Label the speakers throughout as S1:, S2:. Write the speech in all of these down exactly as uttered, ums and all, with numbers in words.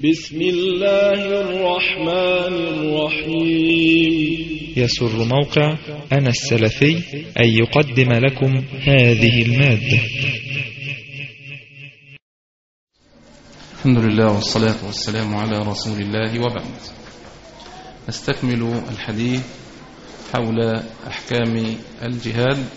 S1: بسم الله الرحمن الرحيم.
S2: يسر موقع أنا السلفي أن يقدم لكم هذه المادة.
S3: الحمد لله والصلاة والسلام على رسول الله، وبعد. نستكمل الحديث حول أحكام الجهاد،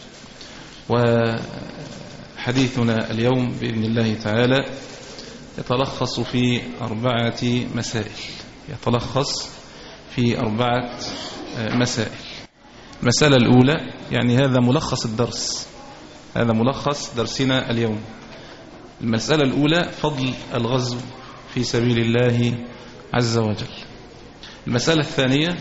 S3: وحديثنا اليوم بإذن الله تعالى يتلخص في أربعة مسائل يتلخص في أربعة مسائل. المسألة الأولى، يعني هذا ملخص الدرس هذا ملخص درسنا اليوم. المسألة الأولى فضل الغزو في سبيل الله عز وجل. المسألة الثانية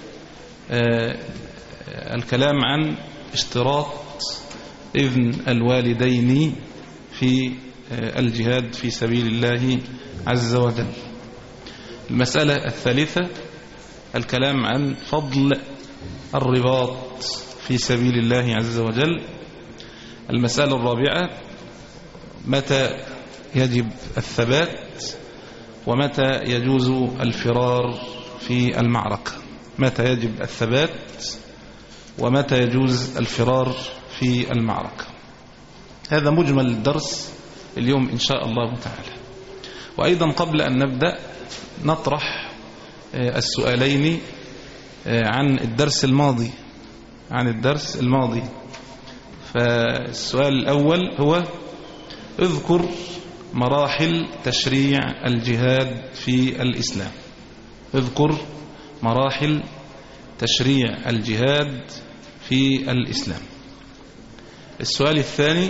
S3: الكلام عن اشتراط إذن الوالدين في الجهاد في سبيل الله عز وجل. المسألة الثالثة الكلام عن فضل الرباط في سبيل الله عز وجل. المسألة الرابعة متى يجب الثبات ومتى يجوز الفرار في المعركة متى يجب الثبات ومتى يجوز الفرار في المعركة. هذا مجمل الدرس اليوم إن شاء الله تعالى. وأيضا قبل أن نبدأ نطرح السؤالين عن الدرس الماضي عن الدرس الماضي فالسؤال الأول هو: اذكر مراحل تشريع الجهاد في الإسلام. اذكر مراحل تشريع الجهاد في الإسلام. السؤال الثاني: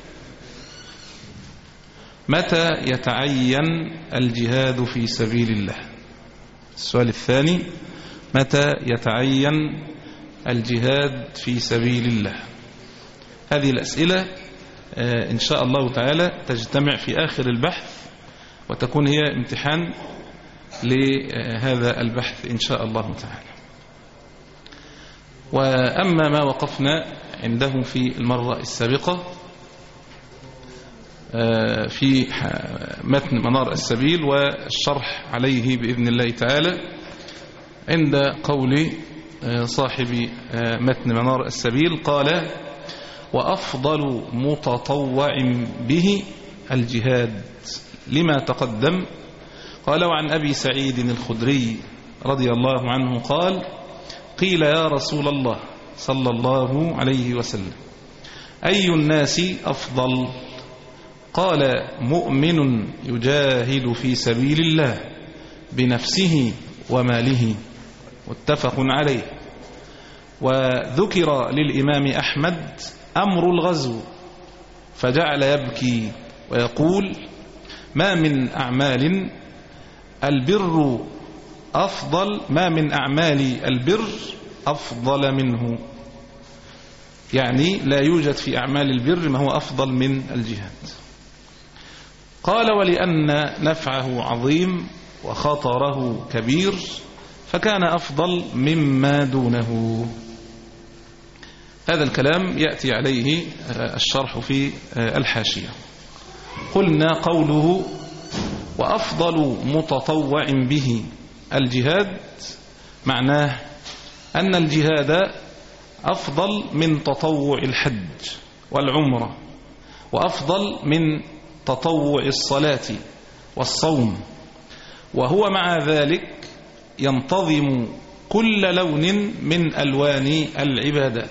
S3: متى يتعين الجهاد في سبيل الله؟ السؤال الثاني: متى يتعين الجهاد في سبيل الله؟ هذه الأسئلة إن شاء الله تعالى تجتمع في آخر البحث وتكون هي امتحان لهذا البحث إن شاء الله تعالى. وأما ما وقفنا عنده في المرة السابقة في متن منار السبيل والشرح عليه بإذن الله تعالى، عند قول صاحب متن منار السبيل قال: وأفضل متطوع به الجهاد لما تقدم. قال: وعن أبي سعيد الخدري رضي الله عنه قال: قيل يا رسول الله صلى الله عليه وسلم أي الناس أفضل؟ قال: مؤمن يجاهد في سبيل الله بنفسه وماله. متفق عليه. وذكر للإمام أحمد أمر الغزو فجعل يبكي ويقول: ما من أعمال البر أفضل ما من أعمال البر أفضل منه. يعني لا يوجد في أعمال البر ما هو أفضل من الجهاد. قال: ولأن نفعه عظيم وخطره كبير فكان أفضل مما دونه. هذا الكلام يأتي عليه الشرح في الحاشية. قلنا قوله وأفضل متطوع به الجهاد معناه أن الجهاد أفضل من تطوع الحج والعمرة، وأفضل من تطوع الصلاة والصوم، وهو مع ذلك ينتظم كل لون من ألوان العبادات.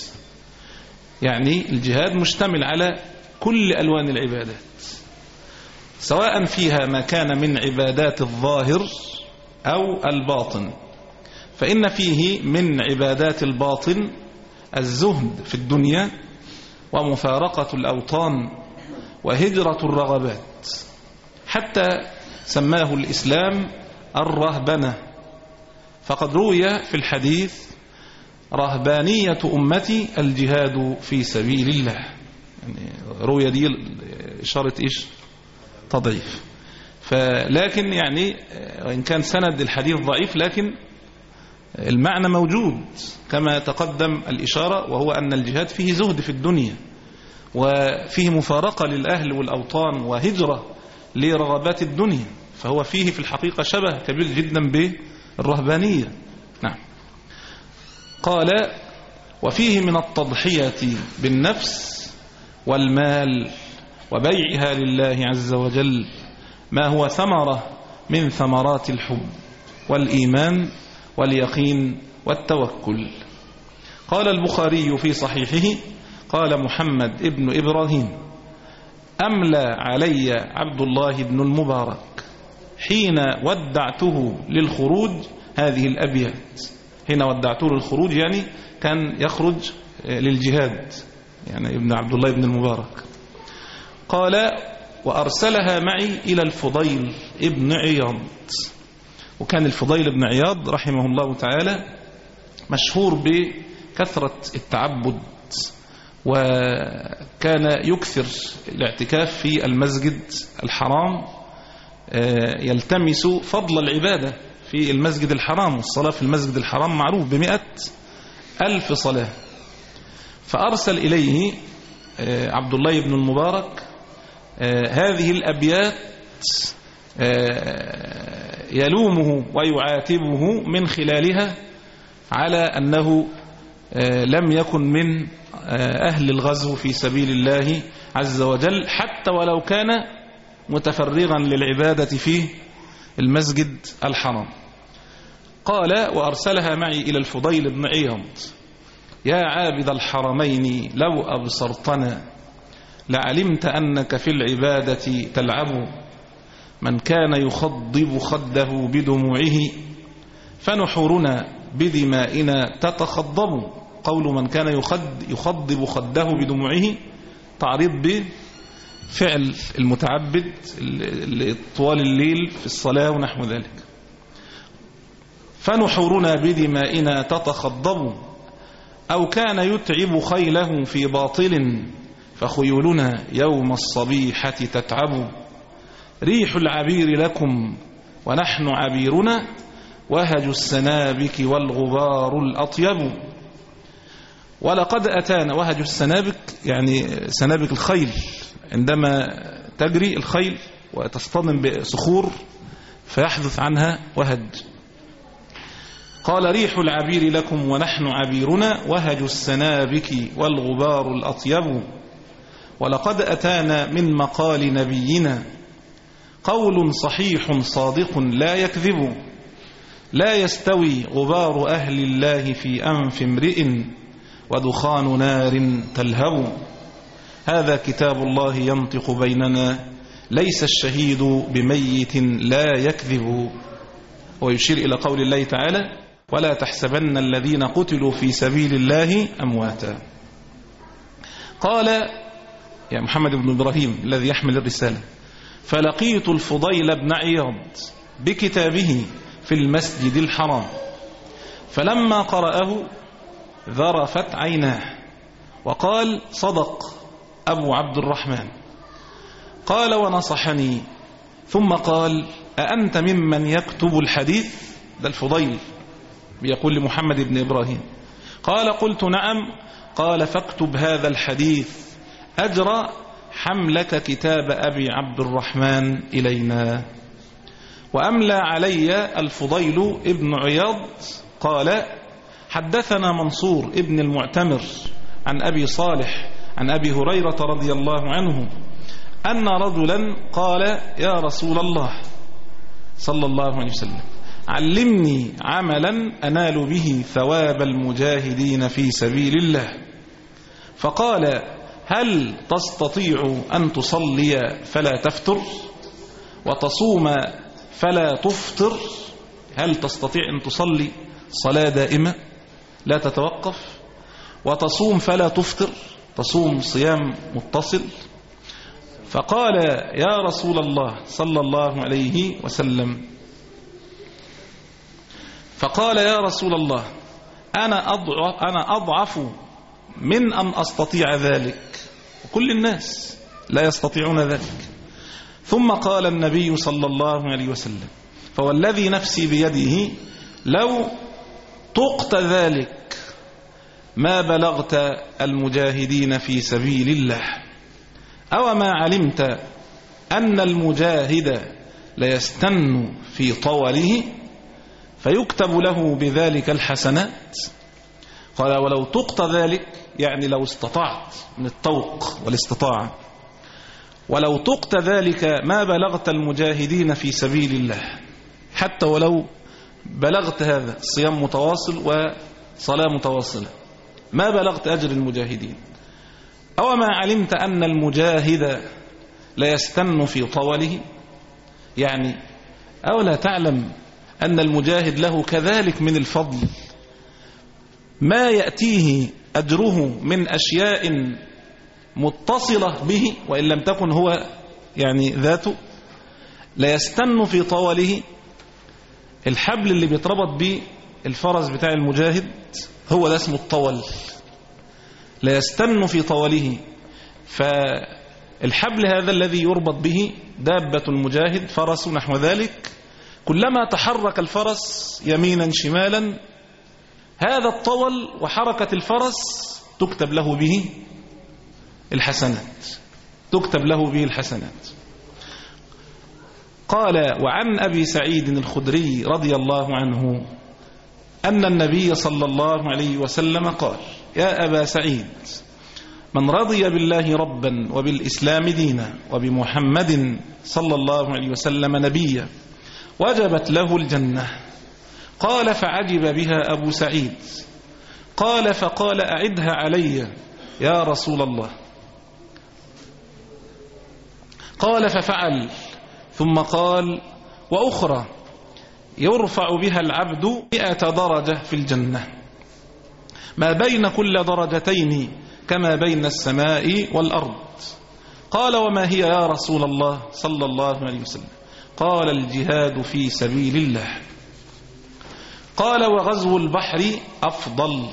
S3: يعني الجهاد مشتمل على كل ألوان العبادات، سواء فيها ما كان من عبادات الظاهر أو الباطن. فإن فيه من عبادات الباطن الزهد في الدنيا ومفارقة الأوطان وهجرة الرغبات، حتى سماه الإسلام الرهبنة. فقد روي في الحديث: رهبانية أمتي الجهاد في سبيل الله. يعني روي دي إشارة إيش؟ تضعيف. فلكن يعني وإن كان سند الحديث ضعيف لكن المعنى موجود كما تقدم الإشارة، وهو أن الجهاد فيه زهد في الدنيا وفيه مفارقة للأهل والأوطان وهجرة لرغبات الدنيا. فهو فيه في الحقيقة شبه كبير جدا بالرهبانية. نعم. قال وفيه من التضحية بالنفس والمال وبيعها لله عز وجل ما هو ثمرة من ثمرات الحب والإيمان واليقين والتوكل. قال البخاري في صحيحه قال محمد ابن إبراهيم أملى علي عبد الله بن المبارك حين ودعته للخروج هذه الأبيات. حين ودعته للخروج يعني كان يخرج للجهاد، يعني ابن عبد الله بن المبارك. قال وأرسلها معي إلى الفضيل ابن عياض. وكان الفضيل بن عياض رحمه الله تعالى مشهور بكثرة التعبد، وكان يكثر الاعتكاف في المسجد الحرام، يلتمس فضل العبادة في المسجد الحرام، والصلاة في المسجد الحرام معروف بمئة ألف صلاة. فأرسل إليه عبد الله بن المبارك هذه الأبيات يلومه ويعاتبه من خلالها على أنه لم يكن من أهل الغزو في سبيل الله عز وجل حتى ولو كان متفرغا للعبادة في المسجد الحرام. قال وأرسلها معي إلى الفضيل بن عياض يا عابد الحرمين لو أبصرتنا لعلمت أنك في العبادة تلعب من كان يخضب خده بدموعه فنحورنا بدمائنا تتخضب. قول من كان يخد يخضب خده بدموعه تعريض بفعل المتعبد طوال الليل في الصلاة ونحو ذلك. فنحورنا بدمائنا تتخضب أو كان يتعب خيله في باطل فخيولنا يوم الصبيحة تتعب. ريح العبير لكم ونحن عبيرنا وهج السنابك والغبار الأطيب. ولقد أتانا وهج السنابك يعني سنابك الخيل، عندما تجري الخيل وتصطدم بصخور فيحدث عنها وهج. قال ريح العبير لكم ونحن عبيرنا وهج السنابك والغبار الأطيب. ولقد أتانا من مقال نبينا قول صحيح صادق لا يكذب لا يستوي غبار أهل الله في أنف امرئ ودخان نار تلهب. هذا كتاب الله ينطق بيننا ليس الشهيد بميت لا يكذب. ويشير إلى قول الله تعالى ولا تحسبن الذين قتلوا في سبيل الله أمواتا. قال يا محمد بن إبراهيم الذي يحمل الرسالة فلقيت الفضيل بن عياض بكتابه في المسجد الحرام فلما قرأه ذرفت عيناه وقال صدق أبو عبد الرحمن. قال ونصحني ثم قال أأنت ممن يكتب الحديث؟ ده الفضيل بيقول لمحمد بن إبراهيم. قال قلت نعم. قال فاكتب هذا الحديث أجرى حملك كتاب أبي عبد الرحمن إلينا. وأملى علي الفضيل ابن عياض قال حدثنا منصور ابن المعتمر عن أبي صالح عن أبي هريرة رضي الله عنه أن رجلا قال يا رسول الله صلى الله عليه وسلم علمني عملا أنال به ثواب المجاهدين في سبيل الله. فقال هل تستطيع أن تصلي فلا تفتر وتصوم فلا تفطر؟ هل تستطيع أن تصلي صلاة دائمة لا تتوقف وتصوم فلا تفطر، تصوم صيام متصل؟ فقال يا رسول الله صلى الله عليه وسلم فقال يا رسول الله أنا أضعف, أنا أضعف من أن أستطيع ذلك وكل الناس لا يستطيعون ذلك. ثم قال النبي صلى الله عليه وسلم فوالذي نفسي بيده لو طقت ذلك ما بلغت المجاهدين في سبيل الله. أو ما علمت أن المجاهد ليستن في طوله فيكتب له بذلك الحسنات. قال ولو طقت ذلك، يعني لو استطعت، من الطوق والاستطاعة، ولو طقت ذلك ما بلغت المجاهدين في سبيل الله، حتى ولو بلغت هذا الصيام متواصل وصلاة متواصلة ما بلغت أجر المجاهدين. أو ما علمت أن المجاهد لا يستن في طوله، يعني أو لا تعلم أن المجاهد له كذلك من الفضل ما يأتيه أجره من أشياء متصلة به وإن لم تكن هو يعني ذاته. لا يستن في طوله، الحبل اللي بيتربط به الفرس بتاع المجاهد هو ده اسمه الطول. لا يستن في طوله، فالحبل هذا الذي يربط به دابة المجاهد، فرس نحو ذلك، كلما تحرك الفرس يمينا شمالا هذا الطول وحركة الفرس تكتب له به الحسنات، تكتب له به الحسنات. قال وعن أبي سعيد الخدري رضي الله عنه أن النبي صلى الله عليه وسلم قال: يا أبا سعيد، من رضي بالله ربا وبالإسلام دينا وبمحمد صلى الله عليه وسلم نبيا وجبت له الجنة. قال فعجب بها أبو سعيد. قال فقال أعدها علي يا رسول الله. قال ففعل، ثم قال: وأخرى يرفع بها العبد مئة درجة في الجنة، ما بين كل درجتين كما بين السماء والأرض. قال وما هي يا رسول الله صلى الله عليه وسلم؟ قال الجهاد في سبيل الله. قال وغزو البحر أفضل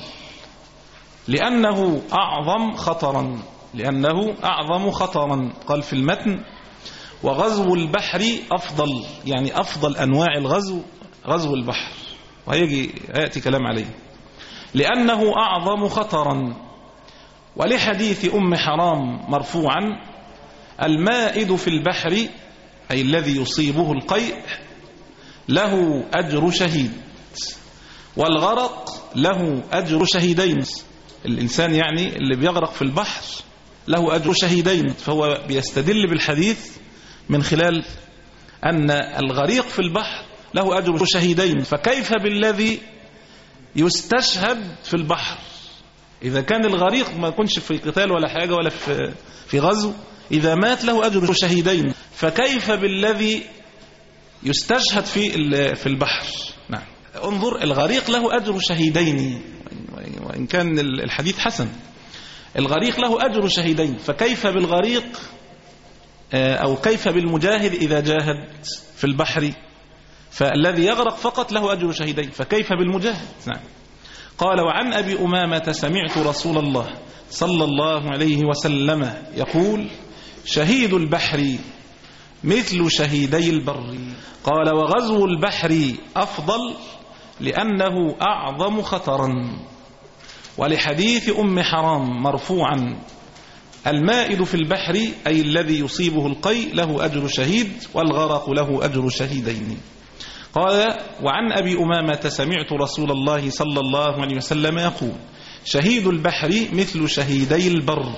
S3: لأنه أعظم خطرا، لأنه أعظم خطرا. قال في المتن وغزو البحر أفضل، يعني أفضل أنواع الغزو غزو البحر، وهيجي يأتي كلام عليه، لأنه أعظم خطرا. ولحديث أم حرام مرفوعا: المائد في البحر، أي الذي يصيبه القيء، له أجر شهيد، والغرق له أجر شهيدين. الإنسان يعني اللي بيغرق في البحر له أجر شهيدين. فهو بيستدل بالحديث من خلال أن الغريق في البحر له أجر شهيدين، فكيف بالذي يستشهد في البحر؟ إذا كان الغريق ما يكونش في قتال ولا حاجة ولا في في غزو، إذا مات له أجر شهيدين، فكيف بالذي يستشهد في في البحر؟ نعم، انظر، الغريق له أجر شهيدين وإن كان الحديث حسن، الغريق له أجر شهيدين، فكيف بالغريق أو كيف بالمجاهد إذا جاهد في البحر؟ فالذي يغرق فقط له أجر شهيدين، فكيف بالمجاهد؟ نعم. قال وعن أبي أمامة سمعت رسول الله صلى الله عليه وسلم يقول: شهيد البحر مثل شهيدي البر. قال وغزو البحر أفضل لأنه أعظم خطرا. ولحديث أم حرام مرفوعا: المائد في البحر، أي الذي يصيبه القيء، له أجر شهيد، والغرق له أجر شهيدين. قال وعن أبي أمامة سمعت رسول الله صلى الله عليه وسلم يقول: شهيد البحر مثل شهيدي البر،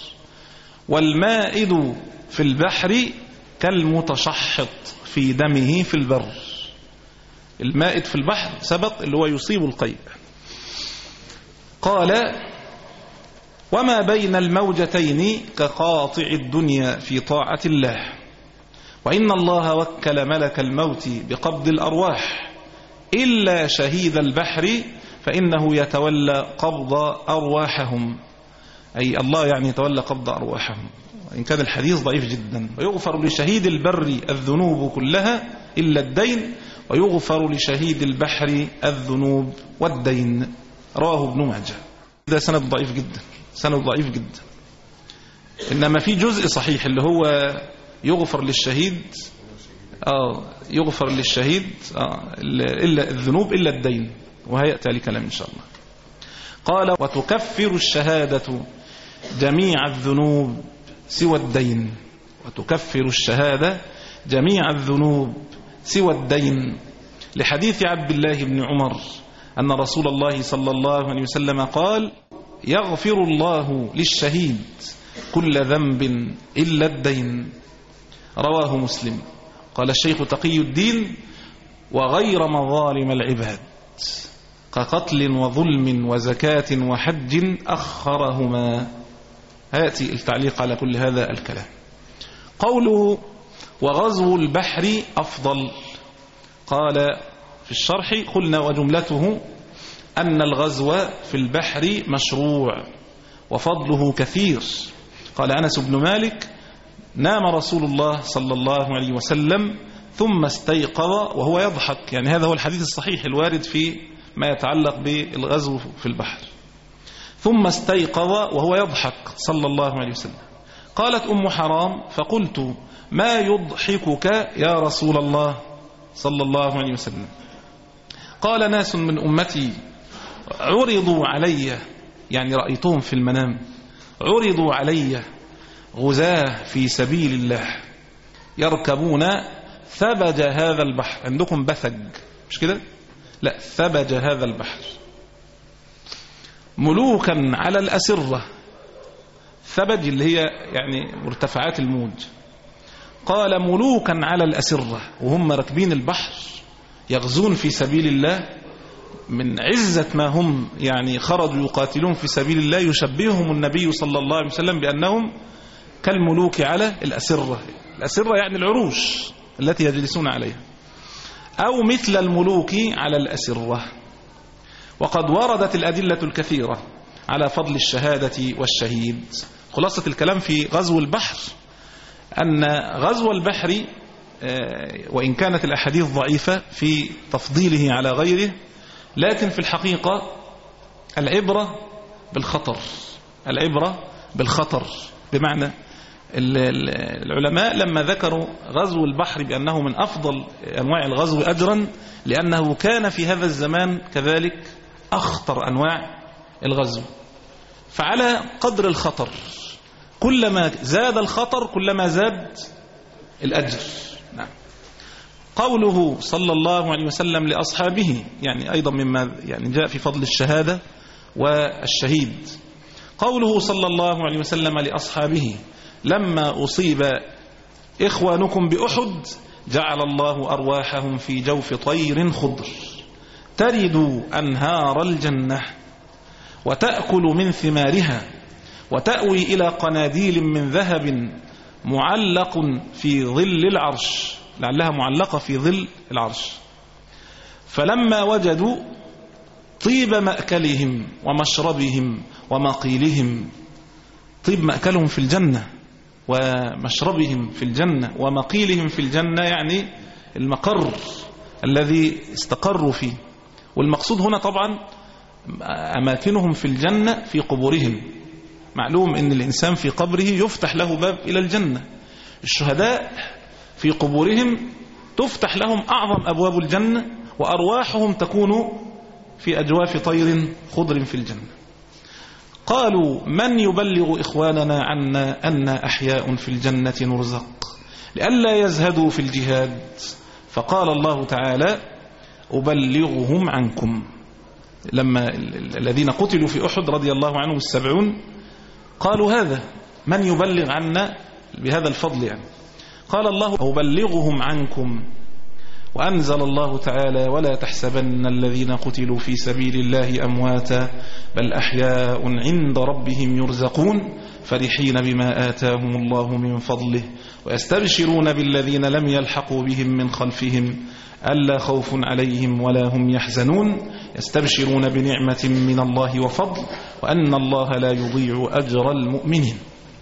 S3: والمائد في البحر كالمتشحط في دمه في البر. المائد في البحر سبق اللي هو يصيب القيء. قال وما بين الموجتين كقاطع الدنيا في طاعة الله، وإن الله وكل ملك الموت بقبض الأرواح إلا شهيد البحر فإنه يتولى قبض أرواحهم، أي الله يعني يتولى قبض أرواحهم، وإن كان الحديث ضعيف جدا. ويغفر لشهيد البر الذنوب كلها إلا الدين، ويغفر لشهيد البحر الذنوب والدين. رواه ابن ماجه. ده سند ضعيف جدا، سند ضعيف جدا. إنما في جزء صحيح اللي هو يغفر للشهيد آه يغفر للشهيد آه إلا الذنوب إلا الدين، وهيأتي عليه كلام إن شاء الله. قال وتكفر الشهادة جميع الذنوب سوى الدين. وتكفر الشهادة جميع الذنوب سوى الدين، لحديث عبد الله بن عمر أن رسول الله صلى الله عليه وسلم قال: يغفر الله للشهيد كل ذنب إلا الدين. رواه مسلم. قال الشيخ تقي الدين: وغير مظالم العباد كقتل وظلم وزكاة وحج أخرهما. هاتي التعليق على كل هذا الكلام. قوله: وغزو البحر أفضل. قال في الشرح: قلنا وجملته أن الغزو في البحر مشروع وفضله كثير. قال أنس بن مالك: نام رسول الله صلى الله عليه وسلم ثم استيقظ وهو يضحك، يعني هذا هو الحديث الصحيح الوارد في ما يتعلق بالغزو في البحر. ثم استيقظ وهو يضحك صلى الله عليه وسلم. قالت أم حرام: فقلت: ما يضحكك يا رسول الله صلى الله عليه وسلم؟ قال: ناس من أمتي عرضوا علي، يعني رأيتهم في المنام، عرضوا علي غزاة في سبيل الله يركبون ثبج هذا البحر. عندكم بثج مش كده؟ لا، ثبج هذا البحر ملوكا على الأسرة. ثبج اللي هي يعني مرتفعات الموج. قال: ملوكا على الأسرة، وهم راكبين البحر يغزون في سبيل الله، من عزة ما هم يعني خرجوا يقاتلون في سبيل الله، يشبههم النبي صلى الله عليه وسلم بأنهم كالملوك على الأسرة. الأسرة يعني العروش التي يجلسون عليها، أو مثل الملوك على الأسرة. وقد وردت الأدلة الكثيرة على فضل الشهادة والشهيد. خلاصة الكلام في غزو البحر أن غزو البحر وإن كانت الأحاديث ضعيفة في تفضيله على غيره، لكن في الحقيقة العبرة بالخطر. العبرة بالخطر بمعنى العلماء لما ذكروا غزو البحر بأنه من أفضل أنواع الغزو أجرا، لأنه كان في هذا الزمان كذلك أخطر أنواع الغزو. فعلى قدر الخطر، كلما زاد الخطر كلما زاد الأجر. نعم. قوله صلى الله عليه وسلم لأصحابه يعني أيضا مما يعني جاء في فضل الشهادة والشهيد. قوله صلى الله عليه وسلم لأصحابه: لما أصيب إخوانكم بأحد جعل الله أرواحهم في جوف طير خضر ترد أنهار الجنة وتأكل من ثمارها وتأوي إلى قناديل من ذهب معلق في ظل العرش، لعلها معلقة في ظل العرش. فلما وجدوا طيب مأكلهم ومشربهم ومقيلهم، طيب مأكلهم في الجنة ومشربهم في الجنة ومقيلهم في الجنة، يعني المقر الذي استقروا فيه. والمقصود هنا طبعا أماكنهم في الجنة في قبورهم. معلوم أن الإنسان في قبره يفتح له باب إلى الجنة. الشهداء في قبورهم تفتح لهم أعظم أبواب الجنة، وأرواحهم تكون في أجواف طير خضر في الجنة. قالوا: من يبلغ إخواننا عنا أن أحياء في الجنة نرزق لئلا يزهدوا في الجهاد؟ فقال الله تعالى: أبلغهم عنكم. لما الذين قتلوا في أحد رضي الله عنهم السبعون قالوا: هذا من يبلغ عنا بهذا الفضل يعني. قال الله: أبلغهم عنكم. وأنزل الله تعالى: ولا تحسبن الذين قتلوا في سبيل الله أمواتا بل أحياء عند ربهم يرزقون فرحين بما آتاهم الله من فضله ويستبشرون بالذين لم يلحقوا بهم من خلفهم ألا خوف عليهم ولا هم يحزنون يستبشرون بنعمة من الله وفضل وأن الله لا يضيع أجر المؤمنين.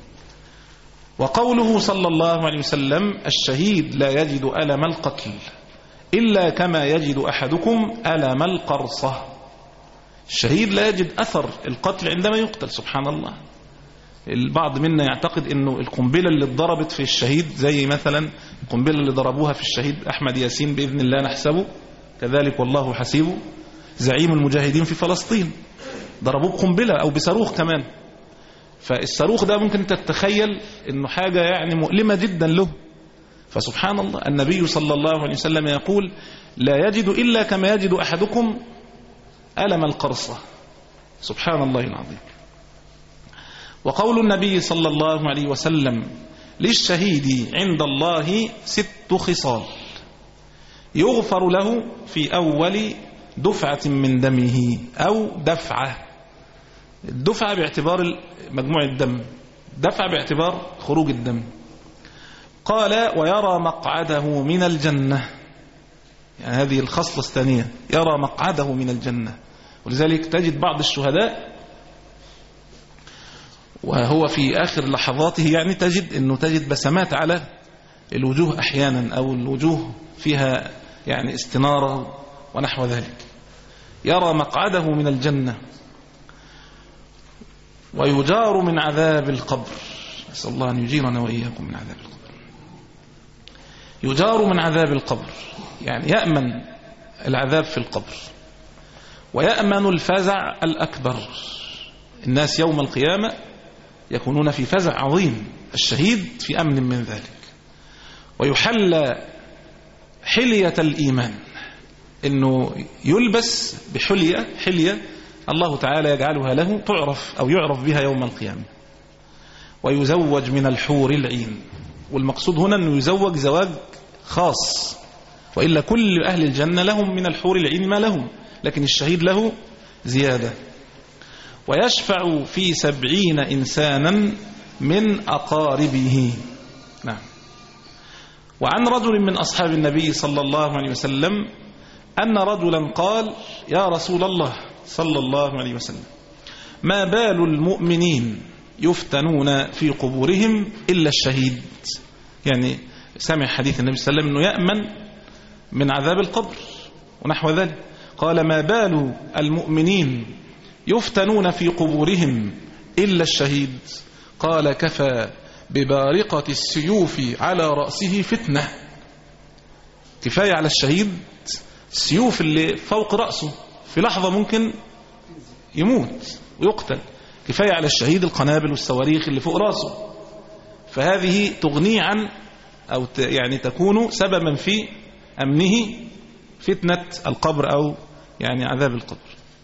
S3: وقوله صلى الله عليه وسلم: الشهيد لا يجد ألم القتل إلا كما يجد أحدكم ألم القرصة. الشهيد لا يجد أثر القتل عندما يقتل. سبحان الله. البعض منا يعتقد أنه القنبلة اللي اتضربت في الشهيد زي مثلا القنبلة اللي ضربوها في الشهيد أحمد ياسين بإذن الله نحسبه كذلك والله حسيبه، زعيم المجاهدين في فلسطين، ضربوه بقنبلة أو بصاروخ كمان. فالصاروخ ده ممكن تتخيل أنه حاجة يعني مؤلمة جدا له، فسبحان الله النبي صلى الله عليه وسلم يقول لا يجد إلا كما يجد أحدكم ألم القرصة. سبحان الله العظيم. وقول النبي صلى الله عليه وسلم للشهيد عند الله ست خصال يغفر له في أول دفعة من دمه أو دفعة. الدفعة باعتبار مجموع الدم، دفعة باعتبار خروج الدم. قال ويرى مقعده من الجنة، يعني هذه الخصلة الثانية، يرى مقعده من الجنة. ولذلك تجد بعض الشهداء وهو في آخر لحظاته يعني تجد أنه تجد بسمات على الوجوه أحيانا، أو الوجوه فيها يعني استنارة ونحو ذلك. يرى مقعده من الجنة ويجار من عذاب القبر. نسأل الله أن يجيرنا وإياكم من عذاب القبر. يجار من عذاب القبر يعني يأمن العذاب في القبر، ويأمن الفزع الأكبر. الناس يوم القيامة يكونون في فزع عظيم، الشهيد في أمن من ذلك. ويحلى حلية الإيمان، إنه يلبس بحلية حلية الله تعالى يجعلها له تعرف أو يعرف بها يوم القيامة. ويزوج من الحور العين. والمقصود هنا أنه يزوج زواج خاص، وإلا كل أهل الجنة لهم من الحور العين ما لهم، لكن الشهيد له زيادة. ويشفع في سبعين إنسانا من أقاربه. نعم. وعن رجل من أصحاب النبي صلى الله عليه وسلم أن رجلا قال يا رسول الله صلى الله عليه وسلم ما بال المؤمنين يفتنون في قبورهم إلا الشهيد. يعني سمع حديث النبي صلى الله عليه وسلم أنه يأمن من عذاب القبر ونحو ذلك. قال ما بال المؤمنين يفتنون في قبورهم إلا الشهيد. قال كفى ببارقة السيوف على رأسه فتنة. كفاية على الشهيد السيوف اللي فوق رأسه في لحظة ممكن يموت ويقتل، كفاية على الشهيد القنابل والصواريخ اللي فوق رأسه. فهذه تغني عن أو يعني تكون سببا في أمنه فتنة القبر أو يعني عذاب القبر.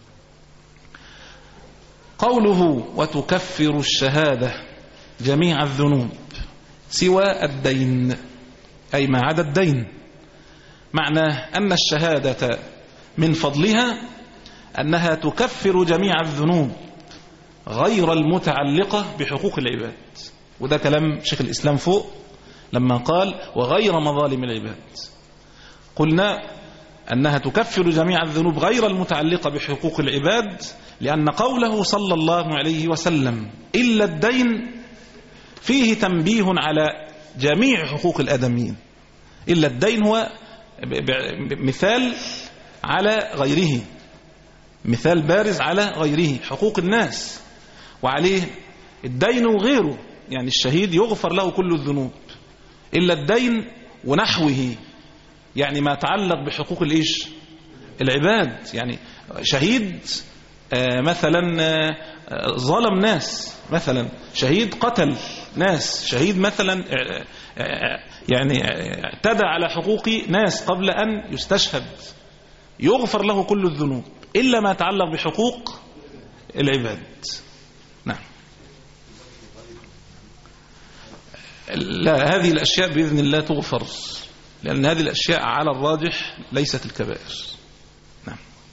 S3: قوله وتكفر الشهادة جميع الذنوب سوى الدين، أي ما عدا الدين. معناه أن الشهادة من فضلها أنها تكفر جميع الذنوب غير المتعلقة بحقوق العباد. وده كلام شيخ الإسلام فوق لما قال وغير مظالم العباد. قلنا أنها تكفر جميع الذنوب غير المتعلقة بحقوق العباد، لأن قوله صلى الله عليه وسلم إلا الدين فيه تنبيه على جميع حقوق الآدميين. إلا الدين هو مثال على غيره، مثال بارز على غيره، حقوق الناس وعليه الدين وغيره. يعني الشهيد يغفر له كل الذنوب إلا الدين ونحوه، يعني ما تعلق بحقوق الإيش العباد. يعني شهيد مثلا ظلم ناس، مثلا شهيد قتل ناس، شهيد مثلا يعني اعتدى على حقوق ناس قبل أن يستشهد، يغفر له كل الذنوب إلا ما يتعلق بحقوق العباد. نعم. لا، هذه الأشياء بإذن الله تغفر، لأن هذه الأشياء على الراجح ليست الكبائر. نعم.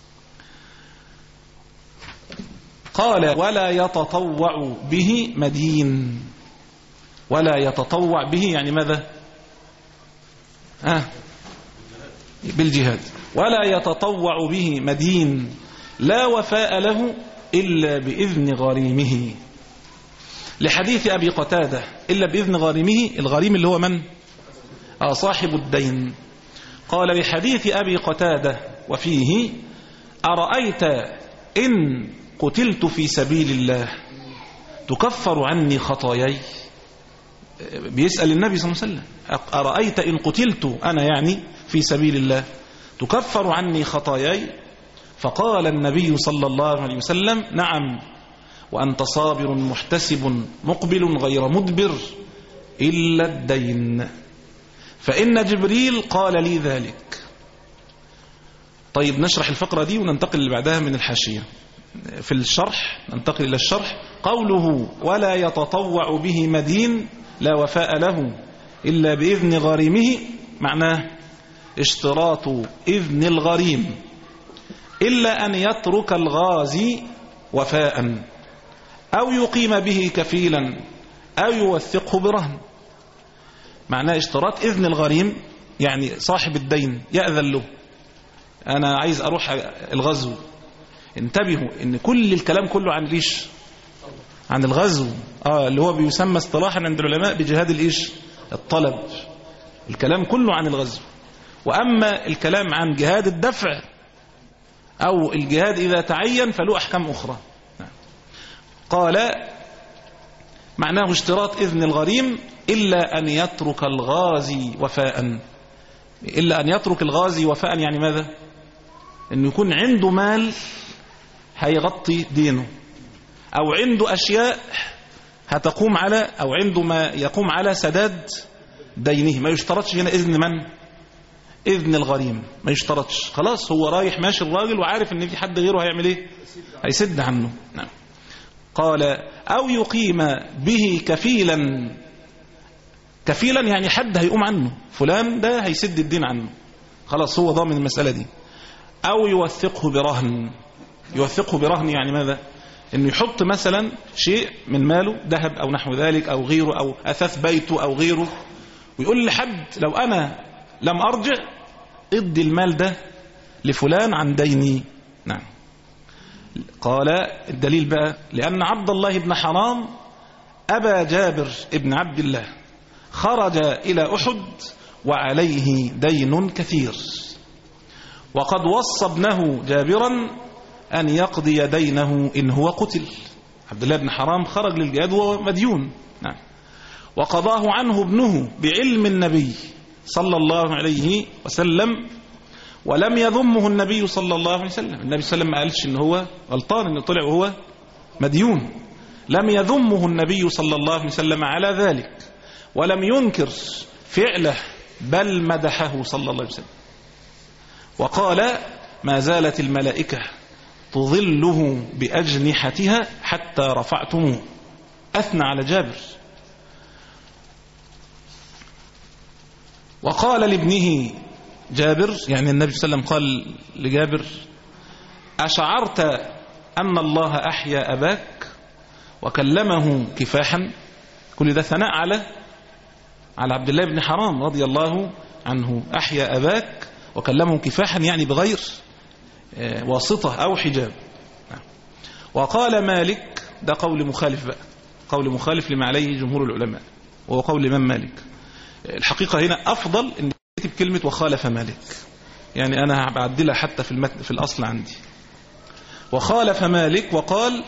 S3: قال ولا يتطوع به مدين. ولا يتطوع به يعني ماذا؟ آه بالجهاد. ولا يتطوع به مدين لا وفاء له إلا بإذن غريمه، لحديث أبي قتادة إلا بإذن غريمه. الغريم اللي هو من؟ آه صاحب الدين. قال لحديث أبي قتادة وفيه أرأيت إن قتلت في سبيل الله تكفر عني خطاياي. بيسأل النبي صلى الله عليه وسلم أرأيت إن قتلت أنا يعني في سبيل الله تكفر عني خطاياي. فقال النبي صلى الله عليه وسلم نعم وأنت صابر محتسب مقبل غير مدبر إلا الدين فإن جبريل قال لي ذلك. طيب نشرح الفقرة دي وننتقل اللي بعدها من الحاشية. في الشرح ننتقل إلى الشرح. قوله ولا يتطوع به مدين لا وفاء له إلا بإذن غريمه، معناه اشتراط إذن الغريم إلا أن يترك الغازي وفاء أو يقيم به كفيلا أو يوثقه برهن. معناه اشتراط إذن الغريم، يعني صاحب الدين يأذن له، أنا عايز أروح الغزو. انتبهوا إن كل الكلام كله عن ليش عن الغزو، آه اللي هو بيسمى اصطلاحا عند العلماء بجهاد الإيش الطلب. الكلام كله عن الغزو. وأما الكلام عن جهاد الدفع أو الجهاد إذا تعين فله أحكام أخرى. قال معناه اشتراط إذن الغريم إلا أن يترك الغازي وفاء. إلا أن يترك الغازي وفاء يعني ماذا؟ أنه يكون عنده مال هيغطي دينه، أو عنده أشياء هتقوم على أو عنده ما يقوم على سداد دينه. ما يشترطش هنا إذن من؟ إذن الغريم ما يشترطش. خلاص هو رايح ماشي الراجل وعارف ان في حد غيره هيعمل ايه؟ هيسد عنه. نعم. قال أو يقيم به كفيلا. كفيلا يعني حد هيقوم عنه، فلان ده هيسد الدين عنه، خلاص هو ضامن المسألة دي. أو يوثقه برهن. يوثقه برهن يعني ماذا؟ انه يحط مثلا شيء من ماله، ذهب أو نحو ذلك أو غيره أو أثاث بيته أو غيره، ويقول لحد لو أنا لم أرجع ادي المال ده لفلان عن ديني. نعم. قال الدليل بقى لأن عبد الله بن حرام أبا جابر ابن عبد الله خرج إلى أحد وعليه دين كثير، وقد وصى ابنه جابرا أن يقضي دينه إن هو قتل. عبد الله بن حرام خرج للجهاد وهو مديون. نعم. وقضاه عنه ابنه بعلم النبي صلى الله عليه وسلم، ولم يذمه النبي صلى الله عليه وسلم. النبي صلى الله عليه وسلم ما قالش إن هو غلطان إنه طلع وهو مديون. لم يذمه النبي صلى الله عليه وسلم على ذلك، ولم ينكر فعله، بل مدحه صلى الله عليه وسلم. وقال ما زالت الملائكة تظله بأجنحتها حتى رفعتموه. أثنى على جابر. وقال لابنه جابر، يعني النبي صلى الله عليه وسلم قال لجابر أشعرت أن الله أحيا أباك وكلمه كفاحا؟ كل ده ثناء على على عبد الله بن حرام رضي الله عنه. أحيا أباك وكلمه كفاحا يعني بغير واسطة أو حجاب. وقال مالك، ده قول مخالف بقى، قول مخالف لما عليه جمهور العلماء، وهو قول الإمام مالك. الحقيقة هنا أفضل أن يكتب كلمة وخالف مالك، يعني أنا بعدلها حتى في المتن في الأصل عندي. وخالف مالك وقال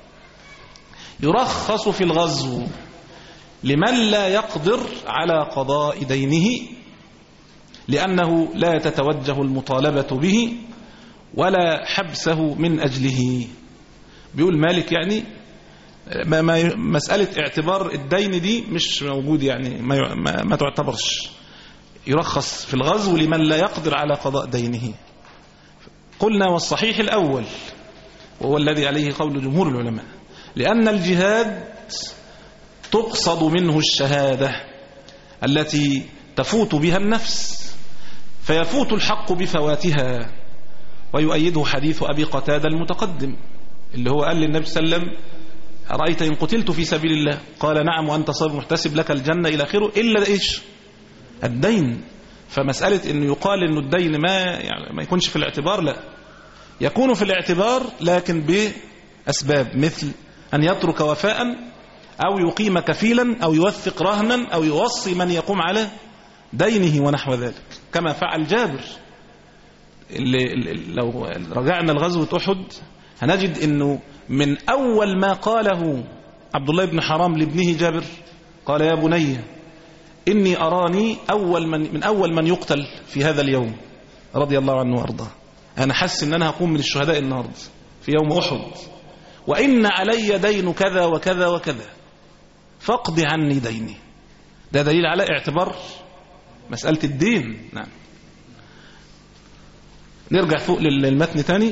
S3: يرخص في الغزو لمن لا يقدر على قضاء دينه، لأنه لا تتوجه المطالبة به ولا حبسه من أجله. بيقول مالك يعني ما ما مسألة اعتبار الدين دي مش موجود، يعني ما, ما, ما تعتبرش. يرخص في الغزو لمن لا يقدر على قضاء دينه. قلنا والصحيح الأول وهو الذي عليه قول جمهور العلماء، لأن الجهاد تقصد منه الشهادة التي تفوت بها النفس، فيفوت الحق بفواتها. ويؤيده حديث أبي قتادة المتقدم اللي هو قال للنبي صلى الله عليه وسلم أرأيت إن قتلت في سبيل الله؟ قال نعم وأنت صابر محتسب لك الجنة إلى آخره، إلا إيش؟ الدين. فمسألة إنه يقال إنه الدين ما يعني ما يكونش في الاعتبار، لا، يكون في الاعتبار لكن بأسباب، مثل أن يترك وفاء أو يقيم كفيلا أو يوثق رهنا أو يوصي من يقوم على دينه ونحو ذلك، كما فعل جابر. اللي لو رجعنا لغزوة أحد هنجد أنه من أول ما قاله عبد الله بن حرام لابنه جابر قال يا بني إني أراني أول من, من أول من يقتل في هذا اليوم رضي الله عنه وأرضاه. أنا حس أن أنا هقوم من الشهداء النهاردة في يوم أحد، وإن علي دين كذا وكذا وكذا فاقض عني ديني. ده دليل على اعتبار مسألة الدين. نعم. نرجع فوق للمتن تاني.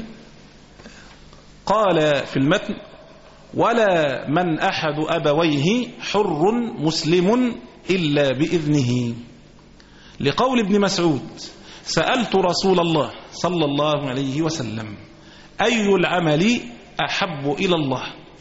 S3: قال في المتن: ولا من أحد أبويه حر مسلم إلا بإذنه، لقول ابن مسعود: سألت رسول الله صلى الله عليه وسلم: أي العمل أحب إلى الله؟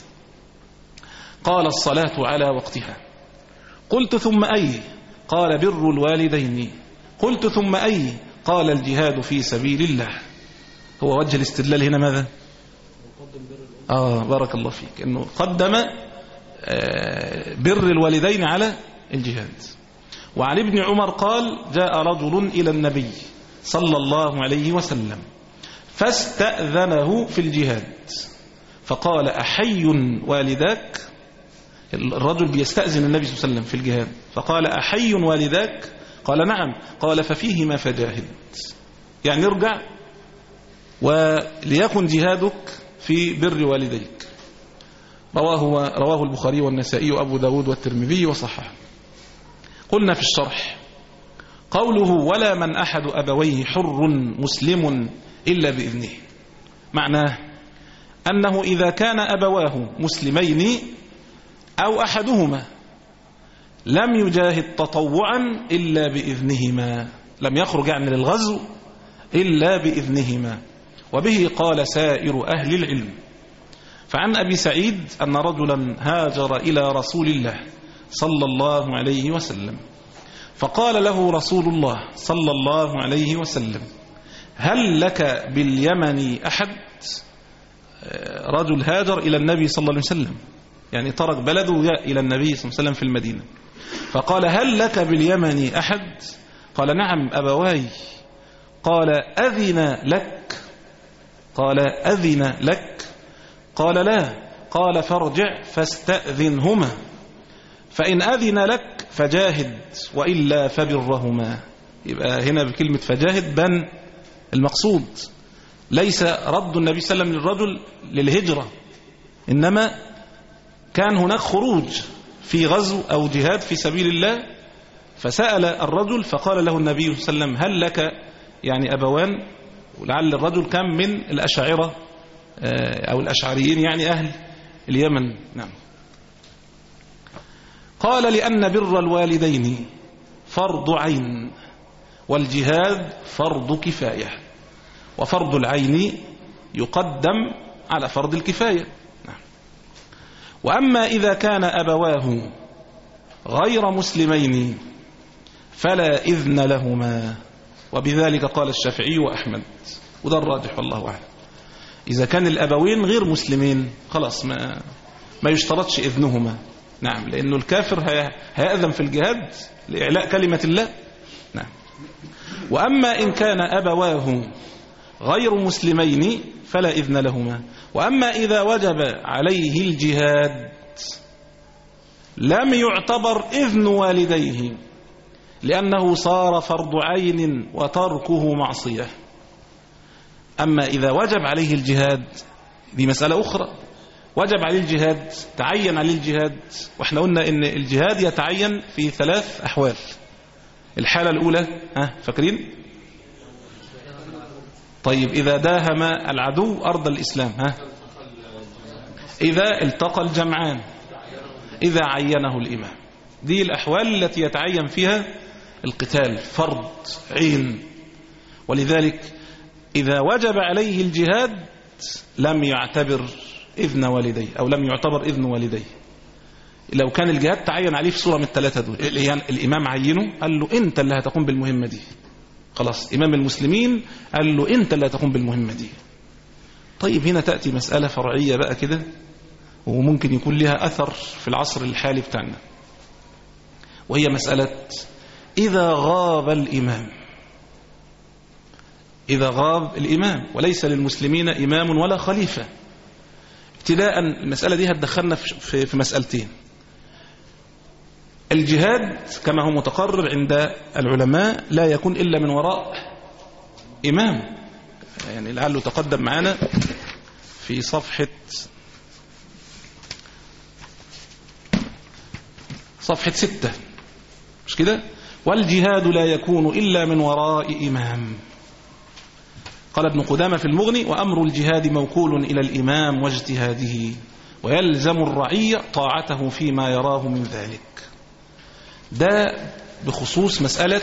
S3: قال: الصلاة على وقتها. قلت: ثم أي؟ قال: بر الوالدين. قلت: ثم أي؟ قال: الجهاد في سبيل الله. هو وجه الاستدلال هنا ماذا؟ آه بارك الله فيك، أنه قدم آه بر الوالدين على الجهاد. وعن ابن عمر قال: جاء رجل إلى النبي صلى الله عليه وسلم فاستأذنه في الجهاد، فقال: أحي والداك؟ الرجل بيستأذن النبي صلى الله عليه وسلم في الجهاد، فقال: أحي والداك؟ قال: نعم. قال: ففيهما فجاهد، يعني ارجع وليكن جهادك في بر والديك. رواه رواه البخاري والنسائي وأبو داود والترمذي وصححه. قلنا في الشرح: قوله ولا من أحد أبويه حر مسلم إلا بإذنه، معناه أنه إذا كان أبواه مسلمين أو أحدهما لم يجاهد تطوعا إلا بإذنهما، لم يخرج عن الغزو إلا بإذنهما. وبه قال سائر أهل العلم. فعن أبي سعيد أن رجلا هاجر إلى رسول الله صلى الله عليه وسلم، فقال له رسول الله صلى الله عليه وسلم: هل لك باليمن أحد؟ رجل هاجر إلى النبي صلى الله عليه وسلم، يعني ترك بلده إلى النبي صلى الله عليه وسلم في المدينة، فقال: هل لك باليمن أحد؟ قال: نعم أبواي. قال: أذن لك؟ قال: أذن لك؟ قال: لا. قال: فارجع فاستأذنهما، فإن أذن لك فجاهد وإلا فبرهما. يبقى هنا بكلمة فجاهد بان المقصود ليس رد النبي صلى الله عليه وسلم للرجل للهجرة، إنما كان هناك خروج في غزو أو جهاد في سبيل الله، فسأل الرجل فقال له النبي صلى الله عليه وسلم: هل لك يعني أبوان؟ ولعل الرجل كان من الأشاعرة أو الأشعريين، يعني أهل اليمن. نعم. قال: لأن بر الوالدين فرض عين، والجهاد فرض كفاية، وفرض العين يقدم على فرض الكفاية. نعم. وأما إذا كان أبواه غير مسلمين فلا إذن لهما، وبذلك قال الشافعي وأحمد، وده الراجح والله أعلم. إذا كان الأبوين غير مسلمين خلاص ما ما يشترطش إذنهما. نعم، لأنه الكافر هيأذن في الجهاد لإعلاء كلمة الله. نعم. وأما إن كان أبواه غير مسلمين فلا إذن لهما. وأما إذا وجب عليه الجهاد لم يعتبر إذن والديه، لأنه صار فرض عين وتركه معصية. أما إذا وجب عليه الجهاد دي مسألة أخرى، وجب عليه الجهاد، تعين عليه الجهاد، وإحنا قلنا إن الجهاد يتعين في ثلاث أحوال. الحالة الأولى ها فاكرين؟ طيب إذا داهم العدو أرض الإسلام، ها إذا التقى الجمعان، إذا عينه الإمام. دي الأحوال التي يتعين فيها القتال، فرض عين. ولذلك إذا وجب عليه الجهاد لم يعتبر إذن والديه، أو لم يعتبر إذن والديه. لو كان الجهاد تعين عليه في صورة من الثلاثة دول، الإمام عينه قال له أنت اللي هتقوم بالمهمة دي، خلاص إمام المسلمين قال له أنت اللي هتقوم بالمهمة دي. طيب هنا تأتي مسألة فرعية بقى كده، وممكن يكون لها أثر في العصر الحالي بتاعنا، وهي مسألة إذا غاب الإمام، إذا غاب الإمام وليس للمسلمين إمام ولا خليفة. ابتداء المسألة دي هتدخلنا في, في مسألتين. الجهاد كما هو متقرر عند العلماء لا يكون إلا من وراء إمام، يعني لعله تقدم معنا في صفحة صفحة ستة، مش كده؟ والجهاد لا يكون إلا من وراء إمام. قال ابن قدامة في المغني: وأمر الجهاد موكول إلى الإمام واجتهاده، ويلزم الرعية طاعته فيما يراه من ذلك. ده بخصوص مسألة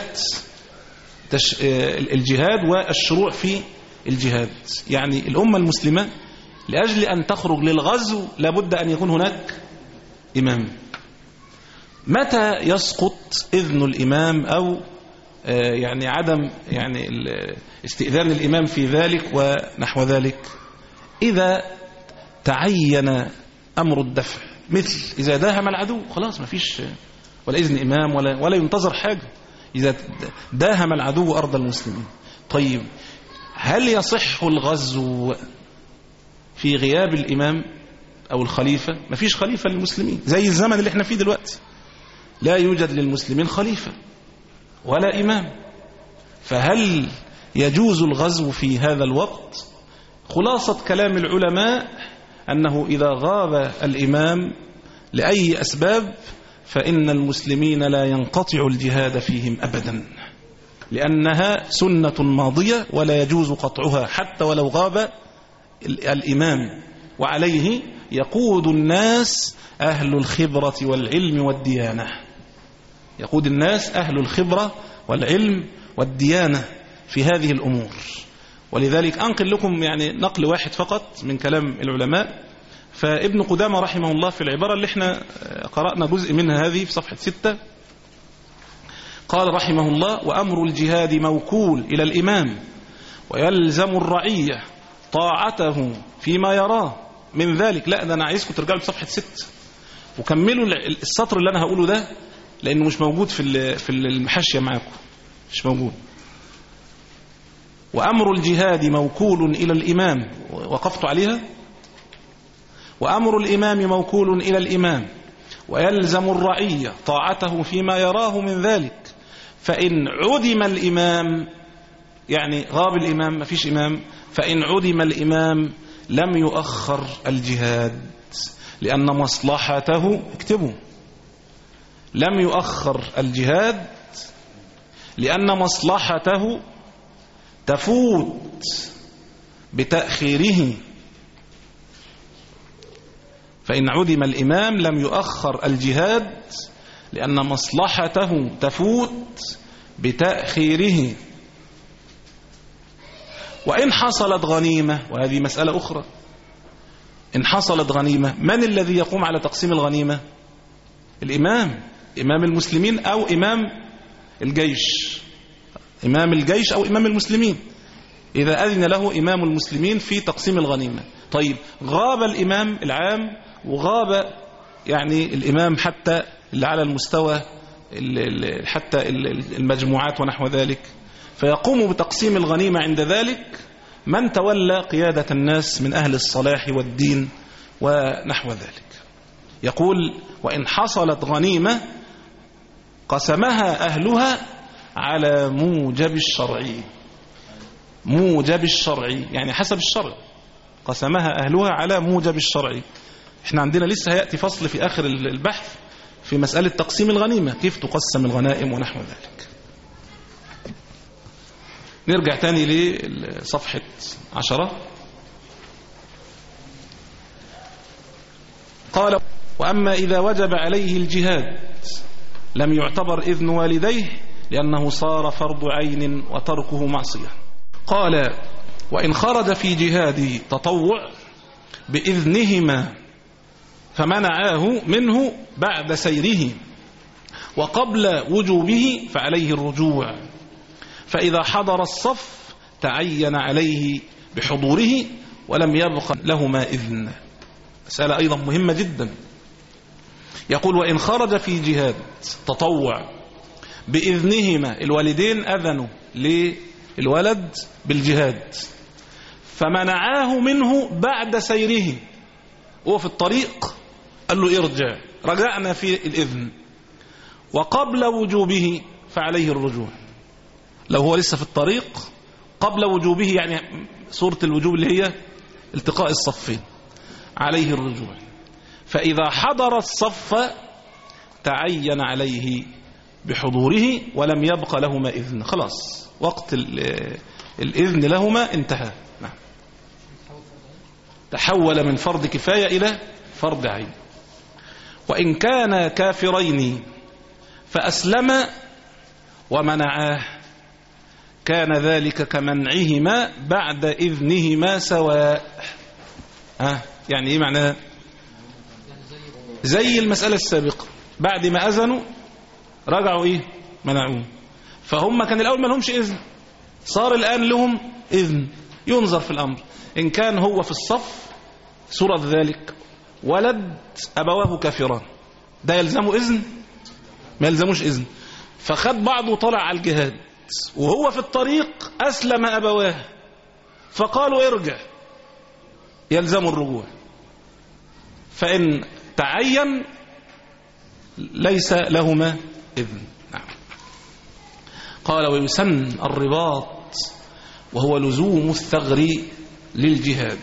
S3: الجهاد والشروع في الجهاد. يعني الأمة المسلمة لأجل أن تخرج للغزو لابد أن يكون هناك إمام. متى يسقط إذن الإمام أو يعني عدم يعني استئذان الإمام في ذلك ونحو ذلك؟ إذا تعين أمر الدفع، مثل إذا داهم العدو خلاص ما فيش ولا إذن إمام ولا, ولا ينتظر حاجة، إذا داهم العدو أرض المسلمين. طيب هل يصح الغزو في غياب الإمام أو الخليفة؟ ما فيش خليفة للمسلمين، زي الزمن اللي احنا فيه دلوقتي لا يوجد للمسلمين خليفة ولا إمام، فهل يجوز الغزو في هذا الوقت؟ خلاصة كلام العلماء أنه إذا غاب الإمام لأي أسباب فإن المسلمين لا ينقطع الجهاد فيهم أبدا، لأنها سنة ماضية ولا يجوز قطعها حتى ولو غاب الإمام، وعليه يقود الناس أهل الخبرة والعلم والديانة. يقود الناس أهل الخبرة والعلم والديانة في هذه الأمور. ولذلك أنقل لكم يعني نقل واحد فقط من كلام العلماء. فابن قدامة رحمه الله في العبارة اللي احنا قرأنا جزء منها هذه في صفحة ستة قال رحمه الله: وأمر الجهاد موكول إلى الإمام، ويلزم الرعية طاعته فيما يراه من ذلك. لا ده أنا عايزكم ترجعوا لصفحة ستة وكملوا السطر اللي أنا هقوله ده، لأنه مش موجود في في المحاشية معاكم، مش موجود. وأمر الجهاد موكول إلى الإمام، وقفت عليها. وأمر الإمام موكول إلى الإمام، ويلزم الرعية طاعته فيما يراه من ذلك. فإن عدم الإمام، يعني غاب الإمام ما فيش إمام، فإن عدم الإمام لم يؤخر الجهاد، لأن مصلحته، اكتبوا، لم يؤخر الجهاد لأن مصلحته تفوت بتأخيره. فإن عدم الإمام لم يؤخر الجهاد لأن مصلحته تفوت بتأخيره. وإن حصلت غنيمة، وهذه مسألة أخرى، إن حصلت غنيمة من الذي يقوم على تقسيم الغنيمة؟ الإمام، إمام المسلمين أو إمام الجيش، إمام الجيش أو إمام المسلمين، إذا أذن له إمام المسلمين في تقسيم الغنيمة. طيب غاب الإمام العام وغاب يعني الإمام حتى اللي على المستوى حتى المجموعات ونحو ذلك، فيقوم بتقسيم الغنيمة عند ذلك من تولى قيادة الناس من أهل الصلاح والدين ونحو ذلك. يقول: وإن حصلت غنيمة قسمها أهلها على موجب الشرعي. موجب الشرعي يعني حسب الشرع، قسمها أهلها على موجب الشرعي. احنا عندنا لسه هيأتي فصل في آخر البحث في مسألة تقسيم الغنيمة، كيف تقسم الغنائم ونحو ذلك. نرجع تاني لصفحة عشرة. قال: وأما إذا وجب عليه الجهاد لم يعتبر إذن والديه لأنه صار فرض عين وتركه معصية. قال: وإن خرج في جهاد تطوع بإذنهما فمنعاه منه بعد سيره وقبل وجوبه فعليه الرجوع، فإذا حضر الصف تعين عليه بحضوره ولم يبق لهما إذن. مسألة أيضا مهمة جدا. يقول: وإن خرج في جهاد تطوع بإذنهما، الوالدين أذنوا للولد بالجهاد فمنعاه منه بعد سيره، هو في الطريق قال له ارجع، رجعنا في الإذن، وقبل وجوبه فعليه الرجوع. لو هو لسه في الطريق قبل وجوبه، يعني صورة الوجوب اللي هي التقاء الصفين، عليه الرجوع. فإذا حضر الصف تعين عليه بحضوره ولم يبق لهما إذن، خلاص وقت الإذن لهما انتهى. نعم. تحول من فرض كفاية إلى فرض عين. وإن كان كافرين فأسلم ومنعاه كان ذلك كمنعهما بعد إذنهما سواء. ها يعني إيه معناه؟ زي المسألة السابقة، بعد ما أذنوا رجعوا إيه؟ منعوه. فهم كان الأول ما لهمش إذن، صار الآن لهم إذن. ينظر في الأمر، إن كان هو في الصف صورة ذلك ولد أبواه كافران، ده يلزمه إذن؟ ما يلزموش إذن. فخد بعضه طلع على الجهاد، وهو في الطريق أسلم أبواه فقالوا ارجع، يلزم الرجوع. فإن تعين ليس لهما إذن. نعم. قال ويسن الرباط وهو لزوم الثغر للجهاد.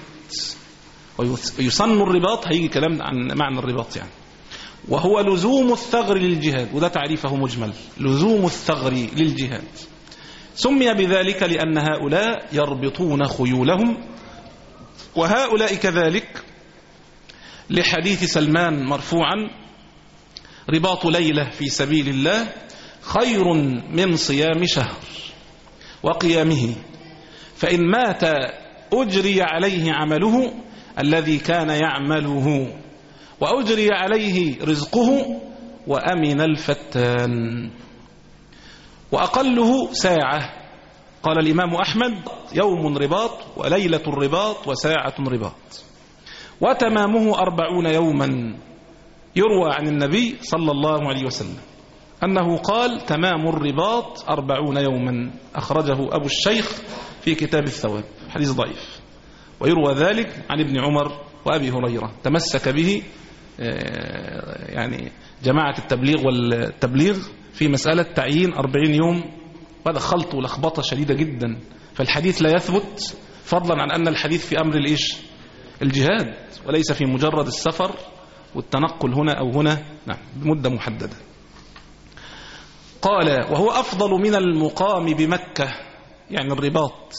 S3: ويسن الرباط، هيجي كلام عن معنى الرباط يعني، وهو لزوم الثغر للجهاد، وده تعريفه مجمل، لزوم الثغر للجهاد. سمي بذلك لأن هؤلاء يربطون خيولهم، وهؤلاء كذلك لحديث سلمان مرفوعا رباط ليلة في سبيل الله خير من صيام شهر وقيامه، فإن مات أجري عليه عمله الذي كان يعمله وأجري عليه رزقه وأمن الفتان. وأقله ساعة. قال الإمام أحمد يوم رباط وليلة الرباط وساعة رباط، وتمامه أربعون يوما. يروى عن النبي صلى الله عليه وسلم أنه قال تمام الرباط أربعون يوما، أخرجه أبو الشيخ في كتاب الثواب، حديث ضعيف. ويروى ذلك عن ابن عمر وأبي هريرة، تمسك به يعني جماعة التبليغ والتبليغ في مسألة تعيين أربعين يوم، وهذا خلط ولخبطة شديدة جدا. فالحديث لا يثبت، فضلا عن أن الحديث في أمر الإيش؟ الجهاد، وليس في مجرد السفر والتنقل هنا أو هنا، نعم بمدة محددة. قال وهو أفضل من المقام بمكة، يعني الرباط.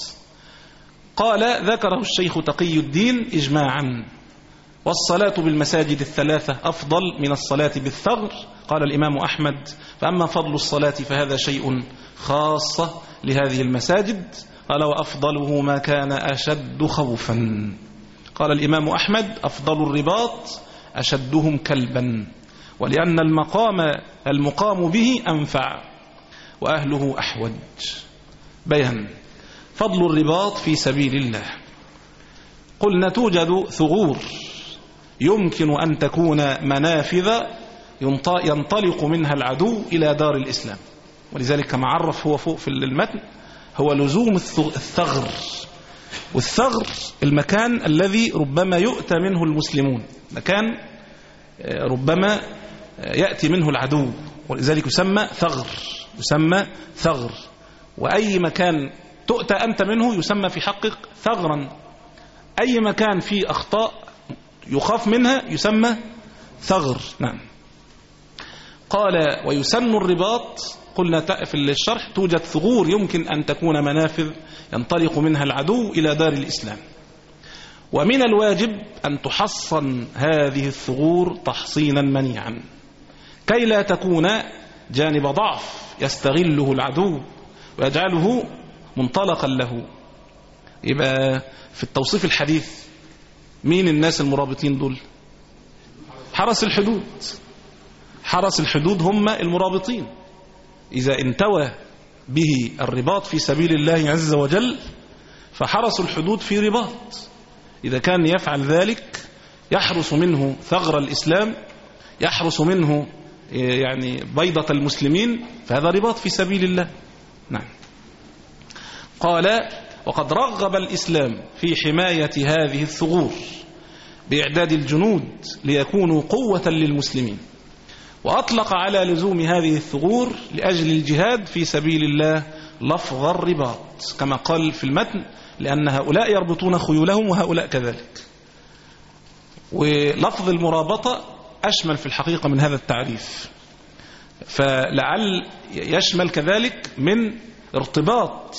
S3: قال ذكره الشيخ تقي الدين إجماعا. والصلاة بالمساجد الثلاثة أفضل من الصلاة بالثغر. قال الإمام أحمد فأما فضل الصلاة فهذا شيء خاصة لهذه المساجد. قال وأفضله ما كان أشد خوفا. قال الإمام أحمد أفضل الرباط أشدهم كلبا، ولأن المقام المقام به أنفع وأهله أحوج. بيان فضل الرباط في سبيل الله. قلنا توجد ثغور يمكن أن تكون منافذ ينطلق منها العدو إلى دار الإسلام، ولذلك كما عرف هو فوق في المتن هو لزوم الثغر. والثغر المكان الذي ربما يؤتى منه المسلمون، مكان ربما يأتي منه العدو، ولذلك يسمى ثغر، يسمى ثغر. وأي مكان تؤتى أنت منه يسمى في حقك ثغرا. أي مكان فيه أخطاء يخاف منها يسمى ثغر. نعم. قال ويسن الرباط. قلنا في الشرح توجد ثغور يمكن أن تكون منافذ ينطلق منها العدو إلى دار الإسلام، ومن الواجب أن تحصن هذه الثغور تحصينا منيعا كي لا تكون جانب ضعف يستغله العدو ويجعله منطلقا له. يبقى في التوصيف الحديث مين الناس المرابطين دول؟ حرس الحدود. حرس الحدود هم المرابطين. إذا انتوى به الرباط في سبيل الله عز وجل فحرس الحدود في رباط. إذا كان يفعل ذلك يحرس منه ثغر الإسلام، يحرس منه يعني بيضة المسلمين، فهذا رباط في سبيل الله. نعم. قال وقد رغب الإسلام في حماية هذه الثغور بإعداد الجنود ليكونوا قوة للمسلمين، وأطلق على لزوم هذه الثغور لأجل الجهاد في سبيل الله لفظ الرباط كما قال في المتن، لأن هؤلاء يربطون خيولهم وهؤلاء كذلك. ولفظ المرابطة أشمل في الحقيقة من هذا التعريف. فلعل يشمل كذلك من ارتباط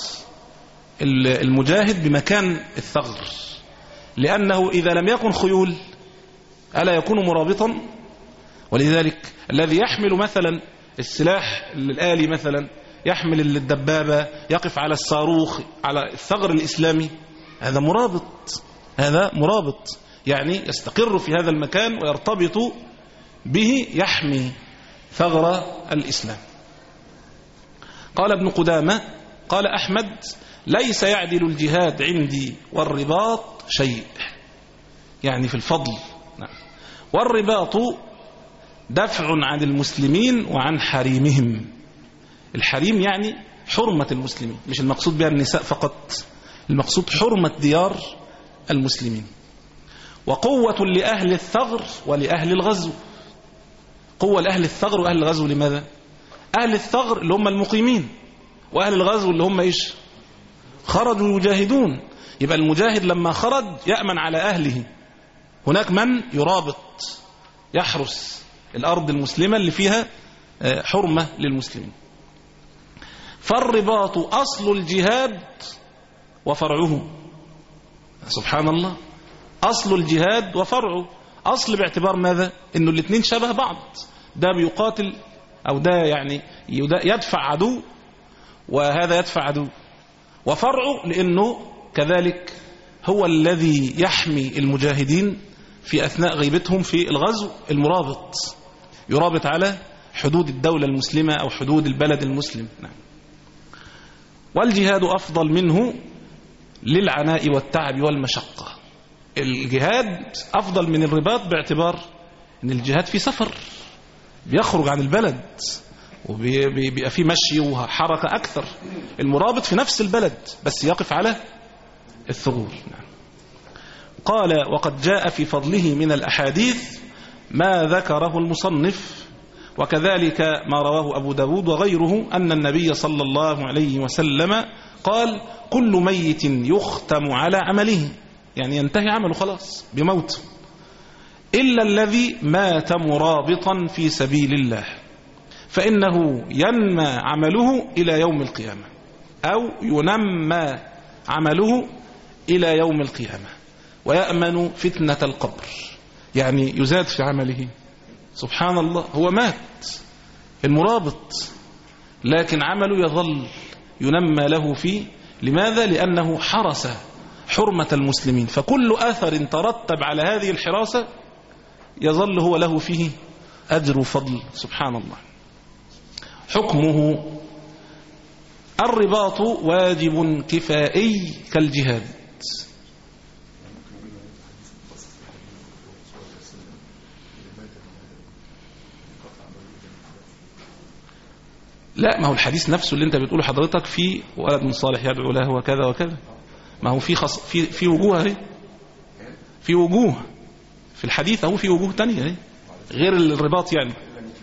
S3: المجاهد بمكان الثغر، لأنه إذا لم يكن خيول ألا يكون مرابطا؟ ولذلك الذي يحمل مثلا السلاح الآلي مثلا، يحمل الدبابة، يقف على الصاروخ، على الثغر الإسلامي، هذا مرابط، هذا مرابط يعني يستقر في هذا المكان ويرتبط به، يحمي ثغر الإسلام. قال ابن قدامة قال أحمد: ليس يعدل الجهاد عندي والرباط شيء، يعني في الفضل. والرباط دفع عن المسلمين وعن حريمهم. الحريم يعني حرمة المسلمين، مش المقصود بها النساء فقط، المقصود حرمة ديار المسلمين. وقوة لأهل الثغر ولأهل الغزو. قوة لأهل الثغر وأهل الغزو لماذا؟ أهل الثغر اللي هم المقيمين، وأهل الغزو اللي هم إيش؟ خرجوا يجاهدون. يبقى المجاهد لما خرج يأمن على أهله، هناك من يرابط يحرس الأرض المسلمة اللي فيها حرمة للمسلمين. فالرباط أصل الجهاد وفرعه. سبحان الله، أصل الجهاد وفرعه. أصل باعتبار ماذا؟ إنه الاثنين شبه بعض، ده بيقاتل أو ده يعني يدفع عدو وهذا يدفع عدو. وفرعه لأنه كذلك هو الذي يحمي المجاهدين في أثناء غيبتهم في الغزو، المرابط يرابط على حدود الدولة المسلمة أو حدود البلد المسلم. نعم. والجهاد أفضل منه للعناء والتعب والمشقة. الجهاد أفضل من الرباط باعتبار أن الجهاد في سفر، بيخرج عن البلد وبيبقى فيه مشي وحركة أكثر. المرابط في نفس البلد بس يقف على الثغور. نعم. قال: وقد جاء في فضله من الأحاديث ما ذكره المصنف، وكذلك ما رواه أبو داود وغيره أن النبي صلى الله عليه وسلم قال: كل ميت يختم على عمله، يعني ينتهي عمله خلاص بموت، إلا الذي مات مرابطا في سبيل الله، فإنه ينمى عمله إلى يوم القيامة، أو ينمى عمله إلى يوم القيامة، ويأمن فتنة القبر، يعني يزاد في عمله. سبحان الله، هو مات المرابط لكن عمله يظل ينمى له فيه. لماذا؟ لأنه حرس حرمة المسلمين، فكل أثر ترتب على هذه الحراسة يظل هو له فيه أجر وفضل. سبحان الله. حكمه: الرباط واجب كفائي كالجهاد. لا، ما هو الحديث نفسه اللي انت بتقوله حضرتك في ولد من صالح يدعو له وكذا وكذا، ما هو في خص... في في وجوه اهي، في وجوه في الحديث اهو، في وجوه تانية اهي غير الرباط يعني.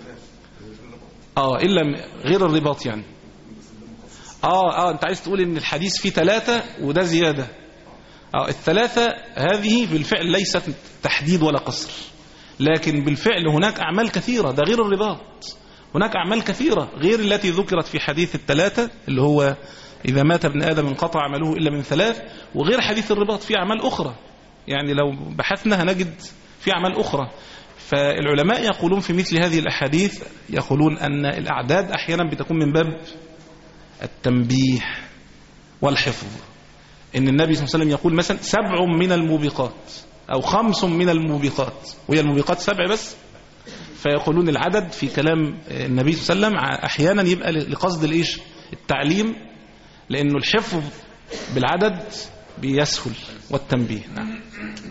S3: اه الا غير الرباط يعني. اه اه انت عايز تقول ان الحديث فيه ثلاثة وده زيادة. اه الثلاثة هذه بالفعل ليست تحديد ولا قصر، لكن بالفعل هناك اعمال كثيرة، ده غير الرباط. هناك أعمال كثيرة غير التي ذكرت في حديث الثلاثة اللي هو إذا مات ابن آدم انقطع عمله إلا من ثلاث، وغير حديث الرباط في أعمال أخرى، يعني لو بحثنا هنجد في أعمال أخرى. فالعلماء يقولون في مثل هذه الأحاديث، يقولون أن الأعداد أحيانا بتكون من باب التنبيه والحفظ. إن النبي صلى الله عليه وسلم يقول مثلا سبع من الموبقات أو خمس من الموبقات، وهي الموبقات سبع بس، فيقولون العدد في كلام النبي صلى الله عليه وسلم أحيانا يبقى لقصد الإيش؟ التعليم، لأنه الحفظ بالعدد بيسهل والتنبيه. نعم.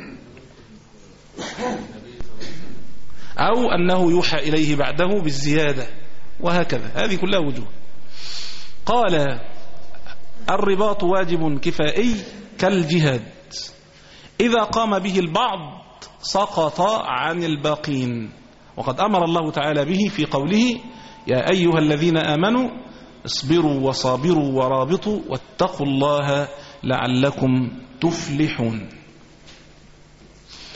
S3: أو أنه يوحى إليه بعده بالزيادة، وهكذا، هذه كلها وجوه. قال: الرباط واجب كفائي كالجهاد، إذا قام به البعض سقط عن الباقين، وقد أمر الله تعالى به في قوله: يا أيها الذين آمنوا اصبروا وصابروا ورابطوا واتقوا الله لعلكم تفلحون.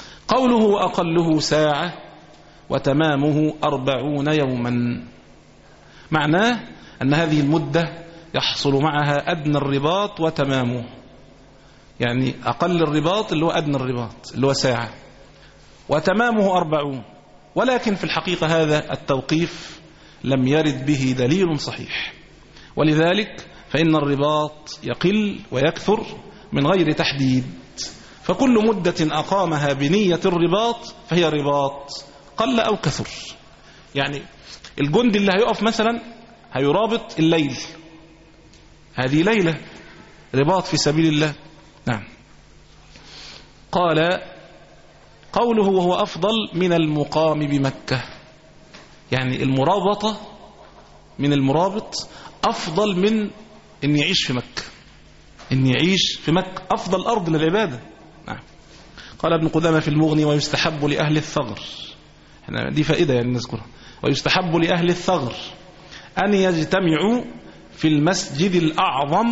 S3: قوله: وأقله ساعة وتمامه أربعون يوما. معناه أن هذه المدة يحصل معها أدنى الرباط وتمامه، يعني أقل الرباط اللي هو أدنى الرباط اللي هو ساعة، وتمامه أربعون. ولكن في الحقيقة هذا التوقيف لم يرد به دليل صحيح، ولذلك فإن الرباط يقل ويكثر من غير تحديد، فكل مدة أقامها بنية الرباط فهي رباط قل أو كثر. يعني الجندي اللي هيقف مثلا هيرابط الليل، هذه ليلة رباط في سبيل الله. نعم. قال قوله وهو أفضل من المقام بمكة، يعني المرابطة من المرابط أفضل من أن يعيش في مكة، أن يعيش في مكة أفضل أرض للعبادة. نعم. قال ابن قدامة في المغني ويستحب لأهل الثغر، دي فائدة يعني نذكرها، ويستحب لأهل الثغر أن يجتمعوا في المسجد الأعظم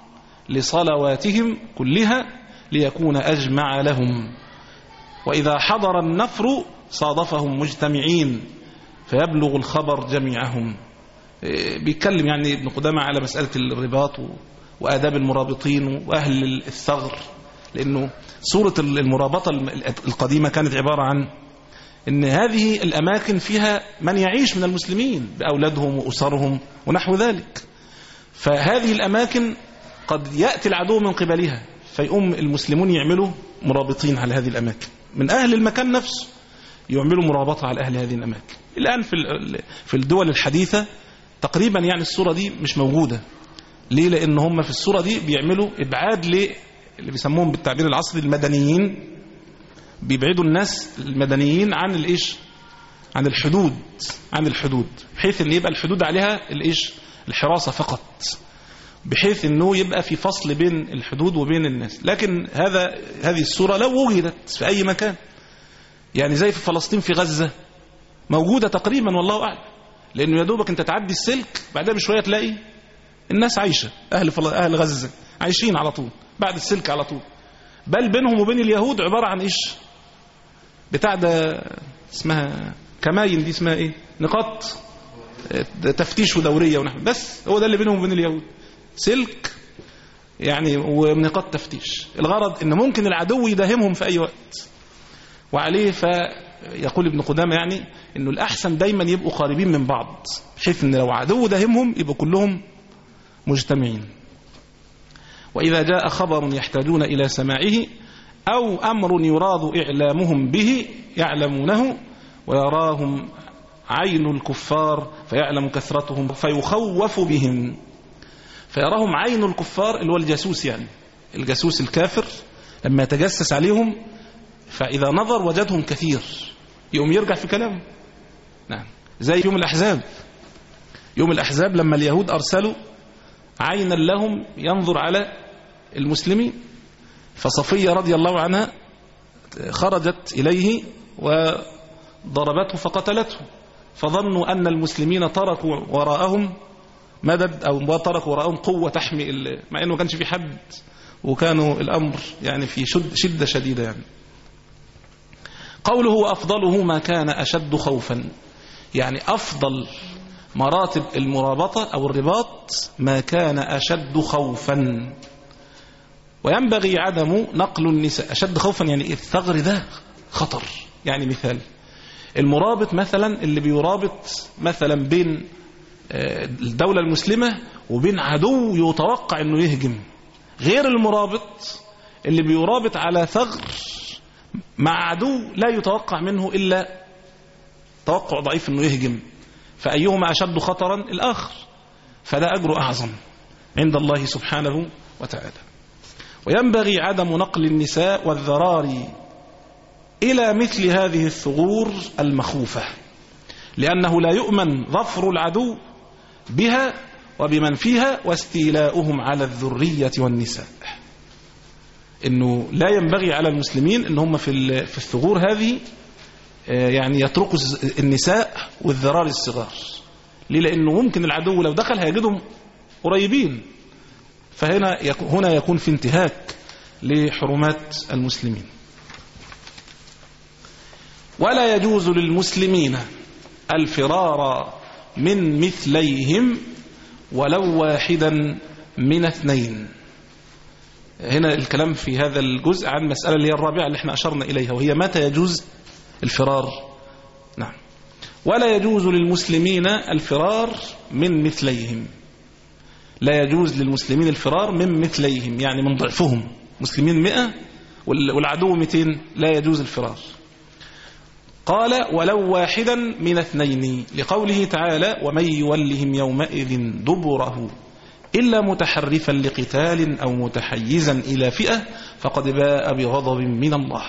S3: لصلواتهم كلها ليكون أجمع لهم، وإذا حضر النفر صادفهم مجتمعين فيبلغ الخبر جميعهم. بيتكلم يعني ابن قدامة على مسألة الرباط وآداب المرابطين وأهل الثغر، لأنه سورة المرابطة القديمة كانت عبارة عن أن هذه الأماكن فيها من يعيش من المسلمين بأولادهم وأسرهم ونحو ذلك، فهذه الأماكن قد يأتي العدو من قبلها، فيقوم المسلمون يعملوا مرابطين على هذه الأماكن من أهل المكان نفسه، يعملوا مرابطة على أهل هذه الأماكن. الآن في الدول الحديثة تقريبا يعني الصورة دي مش موجودة. ليه؟ لأن هم في الصورة دي بيعملوا إبعاد اللي بيسموهم بالتعبير العصري المدنيين، بيبعدوا الناس المدنيين عن الإيش، عن الحدود، عن الحدود بحيث أن يبقى الحدود عليها الإيش، الحراسة فقط، بحيث أنه يبقى في فصل بين الحدود وبين الناس. لكن هذا هذه الصورة لو وجدت في أي مكان، يعني زي في فلسطين في غزة موجودة تقريبا والله أعلم، لأنه يدوبك أنت تعدي السلك بعدها بشوية تلاقي الناس عايشة، أهل, أهل غزة عايشين على طول بعد السلك على طول، بل بينهم وبين اليهود عبارة عن إيش بتاع ده اسمها كماين، دي اسمها إيه، نقاط تفتيش ودورية ونحن، بس هو ده اللي بينهم وبين اليهود، سلك يعني ونقاط تفتيش. الغرض ان ممكن العدو يداهمهم في اي وقت، وعليه فيقول ابن قدامة يعني انه الاحسن دايما يبقوا قريبين من بعض، بحيث ان لو عدو داهمهم يبقوا كلهم مجتمعين. واذا جاء خبر يحتاجون الى سماعه او امر يراد اعلامهم به يعلمونه، ويراهم عين الكفار فيعلم كثرتهم فيخوف بهم. فيراهم عين الكفار اللي هو الجاسوس، يعني الجاسوس الكافر لما يتجسس عليهم فإذا نظر وجدهم كثير يوم يرجع في كلامه. نعم. زي يوم الأحزاب، يوم الأحزاب لما اليهود أرسلوا عينا لهم ينظر على المسلمين، فصفية رضي الله عنها خرجت إليه وضربته فقتلته، فظنوا أن المسلمين تركوا وراءهم مدد أو تركوا وراءهم قوة تحمي، مع أنه ما كانش في حد، وكانوا الأمر يعني في شدة شديدة. يعني قوله أفضله ما كان أشد خوفا، يعني أفضل مراتب المرابطة أو الرباط ما كان أشد خوفا، وينبغي عدم نقل النساء. أشد خوفا يعني الثغر ده خطر، يعني مثال المرابط مثلا اللي بيرابط مثلا بين الدولة المسلمة وبين عدو يتوقع انه يهجم، غير المرابط اللي بيرابط على ثغر مع عدو لا يتوقع منه إلا توقع ضعيف انه يهجم، فأيهما أشد خطرا الآخر، فده أجر أعظم عند الله سبحانه وتعالى. وينبغي عدم نقل النساء والذراري إلى مثل هذه الثغور المخوفة، لأنه لا يؤمن ظفر العدو بها وبمن فيها واستيلاؤهم على الذرية والنساء. إنه لا ينبغي على المسلمين إن هم في في الثغور هذه يعني يتركوا النساء والذراري الصغار. ليه؟ لأنه ممكن العدو لو دخل هيجدهم قريبين، فهنا هنا يكون في انتهاك لحرمات المسلمين. ولا يجوز للمسلمين الفرار من مثليهم ولو واحدا من اثنين. هنا الكلام في هذا الجزء عن مسألة اللي هي الرابعة اللي احنا أشرنا إليها، وهي متى يجوز الفرار. نعم. ولا يجوز للمسلمين الفرار من مثليهم. لا يجوز للمسلمين الفرار من مثليهم، يعني من ضعفهم. مسلمين مئة والعدو مئتين، لا يجوز الفرار. قال ولو واحدا من اثنين، لقوله تعالى ومن يولهم يومئذ دبره إلا متحرفا لقتال أو متحيزا إلى فئة فقد باء بغضب من الله.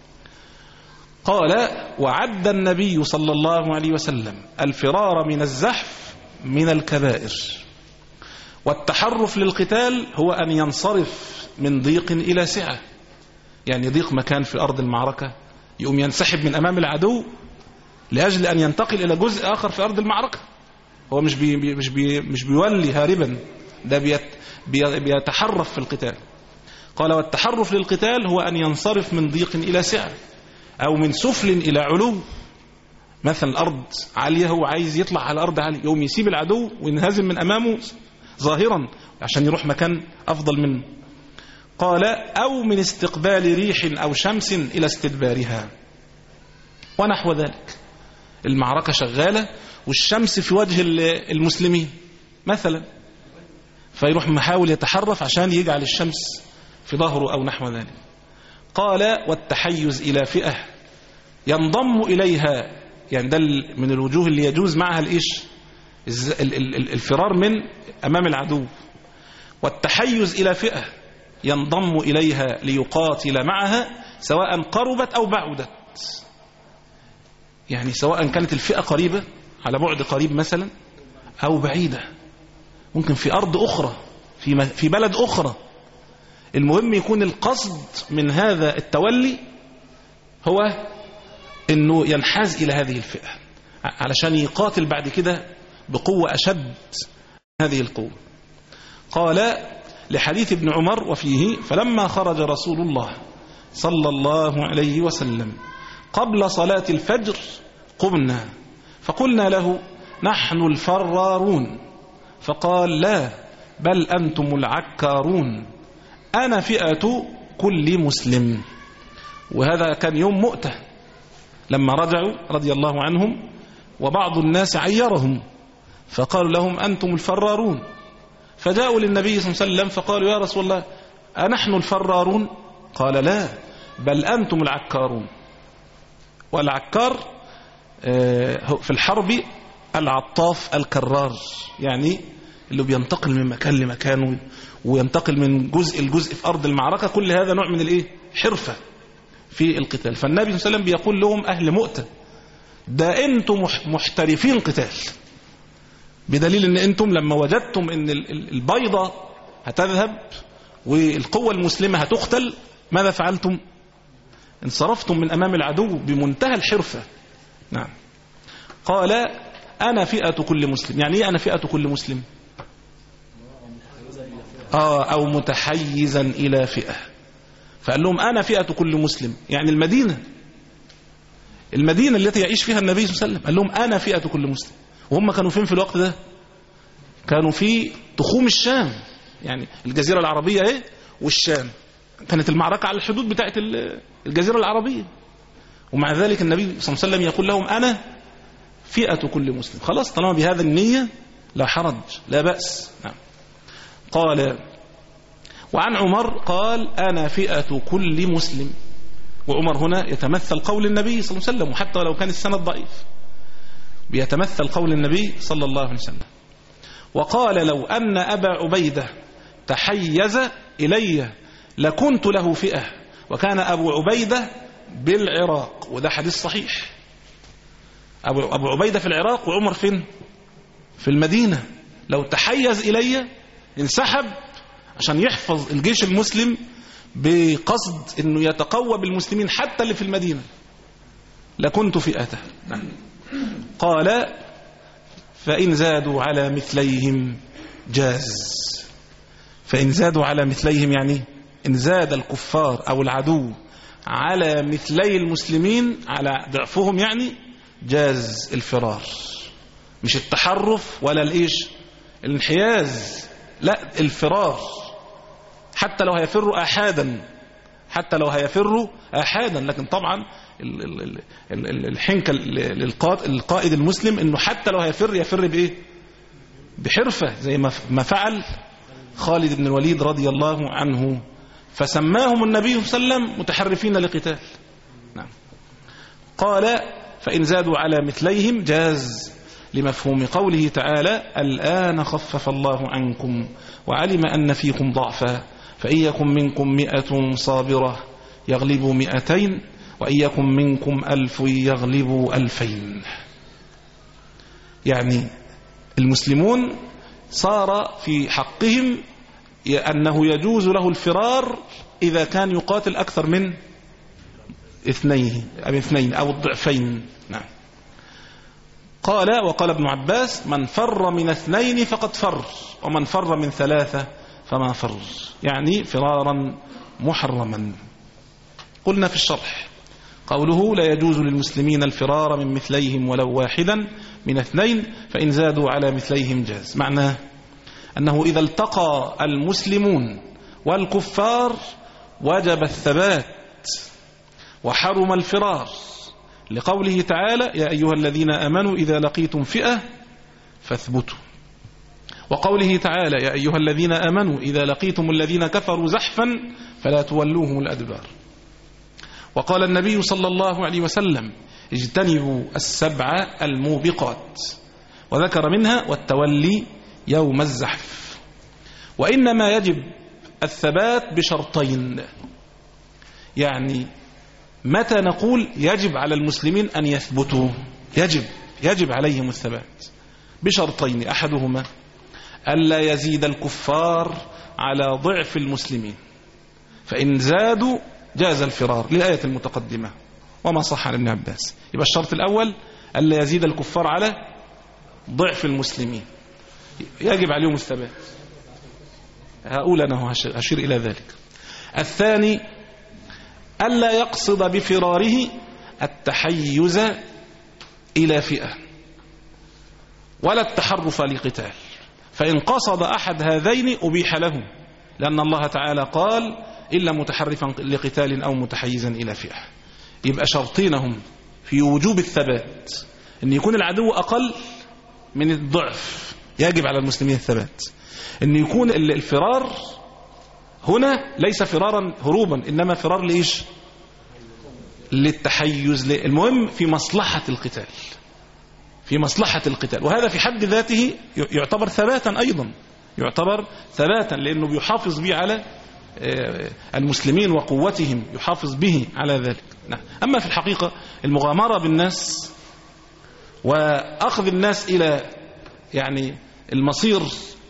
S3: قال وعد النبي صلى الله عليه وسلم الفرار من الزحف من الكبائر، والتحرف للقتال هو أن ينصرف من ضيق إلى سعة، يعني ضيق مكان في أرض المعركة يقوم ينسحب من أمام العدو لأجل أن ينتقل إلى جزء آخر في أرض المعركة. هو مش بي مش بي مش بيولي هاربا، ده بيت بيتحرف في القتال. قال والتحرف للقتال هو أن ينصرف من ضيق إلى سعة أو من سفل إلى علو. مثلا الأرض عالية، هو عايز يطلع على الأرض عالية، يقوم يسيب العدو وينهزم من أمامه ظاهرا عشان يروح مكان أفضل منه. قال أو من استقبال ريح أو شمس إلى استدبارها ونحو ذلك. المعركة شغالة والشمس في وجه المسلمين مثلا، فيروح محاول يتحرف عشان يجعل الشمس في ظهره أو نحو ذلك. قال والتحيز إلى فئة ينضم إليها، يعني ده من الوجوه اللي يجوز معها الإيش الفرار من أمام العدو. والتحيز إلى فئة ينضم إليها ليقاتل معها سواء قربت أو بعدت، يعني سواء كانت الفئة قريبة على بعد قريب مثلا أو بعيدة، ممكن في أرض أخرى في في بلد أخرى. المهم يكون القصد من هذا التولي هو أنه ينحاز إلى هذه الفئة علشان يقاتل بعد كده بقوة أشد هذه القوة. قال لحديث ابن عمر وفيه فلما خرج رسول الله صلى الله عليه وسلم قبل صلاة الفجر قمنا فقلنا له نحن الفرارون، فقال لا بل أنتم العكارون، أنا فئة كل مسلم. وهذا كان يوم مؤتة لما رجعوا رضي الله عنهم، وبعض الناس عيرهم فقالوا لهم أنتم الفرارون، فجاءوا للنبي صلى الله عليه وسلم فقالوا يا رسول الله أنحن الفرارون؟ قال لا بل أنتم العكارون. والعكار في الحرب العطاف الكرار، يعني اللي بينتقل من مكان لمكان وينتقل من جزء لجزء في أرض المعركة، كل هذا نوع من الإيه؟ حرفة في القتال. فالنبي صلى الله عليه وسلم بيقول لهم أهل مؤتة ده أنتم محترفين قتال، بدليل أن أنتم لما وجدتم أن البيضة هتذهب والقوة المسلمة هتقتل ماذا فعلتم؟ انصرفتم من أمام العدو بمنتهى الحرفة. نعم. قال أنا فئة كل مسلم. يعني إيه أنا فئة كل مسلم؟ آه أو متحيزا إلى فئة. فقال لهم أنا فئة كل مسلم، يعني المدينة المدينة التي يعيش فيها النبي صلى الله عليه وسلم، قال لهم أنا فئة كل مسلم. وهم كانوا فين في الوقت ده؟ كانوا في تخوم الشام، يعني الجزيرة العربية ايه والشام، كانت المعركة على الحدود بتاعت الجزيرة العربية، ومع ذلك النبي صلى الله عليه وسلم يقول لهم أنا فئة كل مسلم. خلاص طالما بهذا النية لا حرج لا بأس. نعم. قال وعن عمر قال أنا فئة كل مسلم، وعمر هنا يتمثل قول النبي صلى الله عليه وسلم، وحتى لو كان السند ضعيف بيتمثل قول النبي صلى الله عليه وسلم. وقال لو أن أبا عبيدة تحيز إلي لكنت له فئة، وكان أبو عبيدة بالعراق، وده حديث صحيح. أبو, أبو عبيدة في العراق وعمر فين؟ في المدينة. لو تحيز إلي انسحب عشان يحفظ الجيش المسلم بقصد أنه يتقوى بالمسلمين حتى اللي في المدينة، لكنت فئته. قال فإن زادوا على مثليهم جاز. فإن زادوا على مثليهم يعني إن زاد الكفار أو العدو على مثلي المسلمين على ضعفهم، يعني جاز الفرار. مش التحرف ولا الإيش الانحياز، لا الفرار، حتى لو هيفروا آحادا، حتى لو هيفروا آحادا. لكن طبعا الحنكة للقائد المسلم انه حتى لو هيفر يفر بايه؟ بحرفة، زي ما فعل خالد بن الوليد رضي الله عنه، فسماهم النبي صلى الله عليه وسلم متحرفين لقتال. نعم. قال فإن زادوا على مثليهم جاز، لمفهوم قوله تعالى الآن خفف الله عنكم وعلم أن فيكم ضعفا فإن يكن منكم مئة صابرة يغلبوا مئتين وإن يكن منكم ألف يغلبوا ألفين. يعني المسلمون صار في حقهم أنه يجوز له الفرار إذا كان يقاتل أكثر من اثنين أو اثنين أو الضعفين. نعم. قال وقال ابن عباس من فر من اثنين فقد فر ومن فر من ثلاثة فما فر، يعني فرارا محرما. قلنا في الشرح قوله لا يجوز للمسلمين الفرار من مثليهم ولو واحدا من اثنين فإن زادوا على مثليهم جاز. معناه أنه إذا التقى المسلمون والكفار وجب الثبات وحرم الفرار، لقوله تعالى يا أيها الذين آمنوا إذا لقيتم فئة فاثبتوا، وقوله تعالى يا أيها الذين آمنوا إذا لقيتم الذين كفروا زحفا فلا تولوهم الأدبار. وقال النبي صلى الله عليه وسلم اجتنبوا السبع الموبقات، وذكر منها والتولي يوم الزحف. وإنما يجب الثبات بشرطين، يعني متى نقول يجب على المسلمين أن يثبتوا؟ يجب يجب عليهم الثبات بشرطين، أحدهما ألا يزيد الكفار على ضعف المسلمين، فإن زادوا جاز الفرار للآية المتقدمة وما صح عن ابن عباس. يبقى الشرط الأول ألا يزيد الكفار على ضعف المسلمين، يجب عليهم الثبات. هقول أنا هشير إلى ذلك. الثاني ألا يقصد بفراره التحيز إلى فئة ولا التحرف لقتال، فإن قصد أحد هذين أبيح له، لأن الله تعالى قال إلا متحرفا لقتال أو متحيزا إلى فئة. يبقى شرطينهم في وجوب الثبات أن يكون العدو أقل من الضعف، يجب على المسلمين الثبات. أن يكون الفرار هنا ليس فرارا هروبا، إنما فرار لإيش؟ للتحيز، المهم في مصلحة القتال، في مصلحة القتال. وهذا في حد ذاته يعتبر ثباتا أيضا، يعتبر ثباتا لأنه بيحافظ به على المسلمين وقوتهم، يحافظ به على ذلك. أما في الحقيقة المغامرة بالناس وأخذ الناس إلى يعني المصير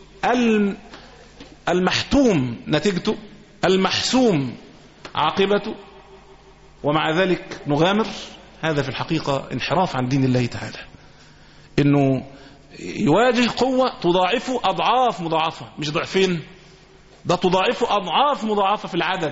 S3: المحتوم نتيجته المحسوم عاقبته ومع ذلك نغامر، هذا في الحقيقة انحراف عن دين الله تعالى. إنه يواجه قوة تضاعفه أضعاف مضاعفة، مش ضعفين، ده تضاعفه أضعاف مضاعفة في العدد،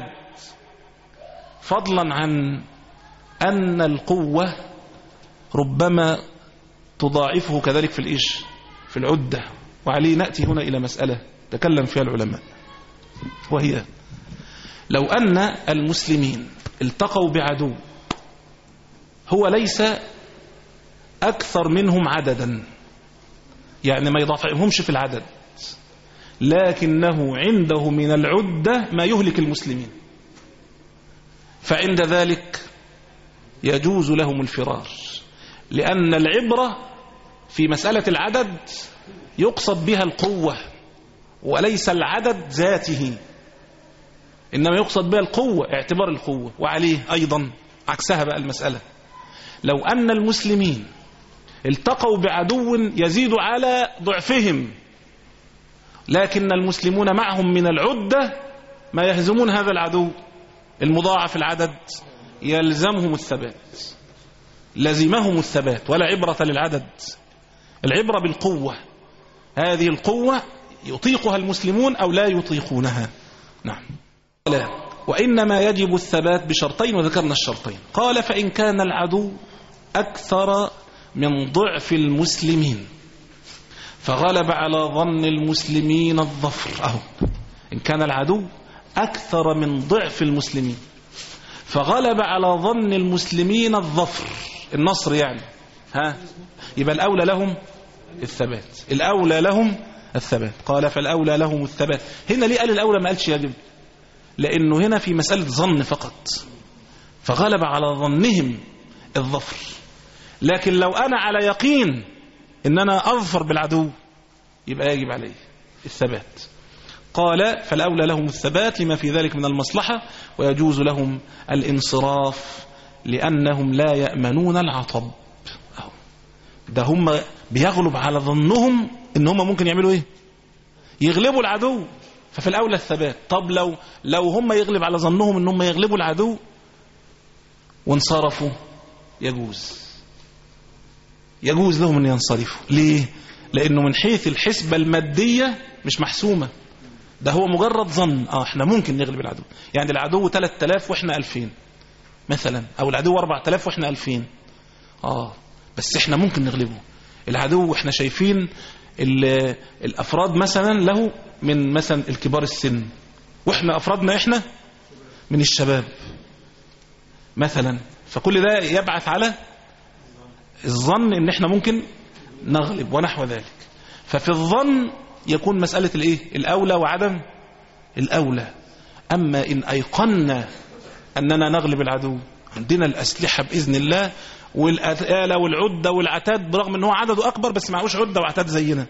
S3: فضلا عن أن القوة ربما تضاعفه كذلك في الإيش في العدة. وعليه نأتي هنا إلى مسألة تكلم فيها العلماء، وهي لو أن المسلمين التقوا بعدو هو ليس أكثر منهم عددا، يعني ما يضاعفهمش في العدد، لكنه عنده من العدة ما يهلك المسلمين، فعند ذلك يجوز لهم الفرار، لأن العبرة في مسألة العدد يقصد بها القوة وليس العدد ذاته، إنما يقصد بها القوة، اعتبار القوة. وعليه أيضا عكسها بقى المسألة، لو أن المسلمين التقوا بعدو يزيد على ضعفهم لكن المسلمون معهم من العدة ما يهزمون هذا العدو المضاعف العدد، يلزمهم الثبات، لزمهم الثبات، ولا عبرة للعدد، العبرة بالقوة. هذه القوة يطيقها المسلمون أو لا يطيقونها. نعم. لا. وإنما يجب الثبات بشرطين، وذكرنا الشرطين. قال فإن كان العدو أكثر من ضعف المسلمين فغلب على ظن المسلمين الظفر. أهو إن كان العدو أكثر من ضعف المسلمين، فغلب على ظن المسلمين الظفر، النصر يعني، ها يبقى الأولى لهم الثبات، الأولى لهم الثبات. قال فالأولى لهم الثبات. هنا ليه قال الأولى ما قالش يجب؟ لأنه هنا في مسألة ظن فقط، فغلب على ظنهم الظفر. لكن لو أنا على يقين إن أنا أظفر بالعدو يبقى يجب عليه الثبات. قال فالأولى لهم الثبات لما في ذلك من المصلحة، ويجوز لهم الانصراف لأنهم لا يأمنون العطب. ده هم بيغلب على ظنهم إن هم ممكن يعملوا إيه؟ يغلبوا العدو، ففي الأولى الثبات. طب لو لو هم يغلب على ظنهم إن هم يغلبوا العدو وانصرفوا، يجوز يجوز لهم أن ينصرفوا. ليه؟ لأنه من حيث الحسبة المادية مش محسومة، ده هو مجرد ظن. اه احنا ممكن نغلب العدو، يعني العدو ثلاثة آلاف واحنا ألفين مثلا، او العدو أربعة آلاف واحنا ألفين، اه بس احنا ممكن نغلبه. العدو احنا شايفين الافراد مثلا له من مثلا الكبار السن، واحنا افرادنا احنا من الشباب مثلا، فكل ده يبعث على الظن ان احنا ممكن نغلب ونحو ذلك. ففي الظن يكون مسألة الايه؟ الأولى وعدم الأولى. أما إن أيقنا أننا نغلب العدو، عندنا الأسلحة بإذن الله والآلة والعدة والعتاد، برغم أنه عدده أكبر بس معهوش عدة وعتاد زينا،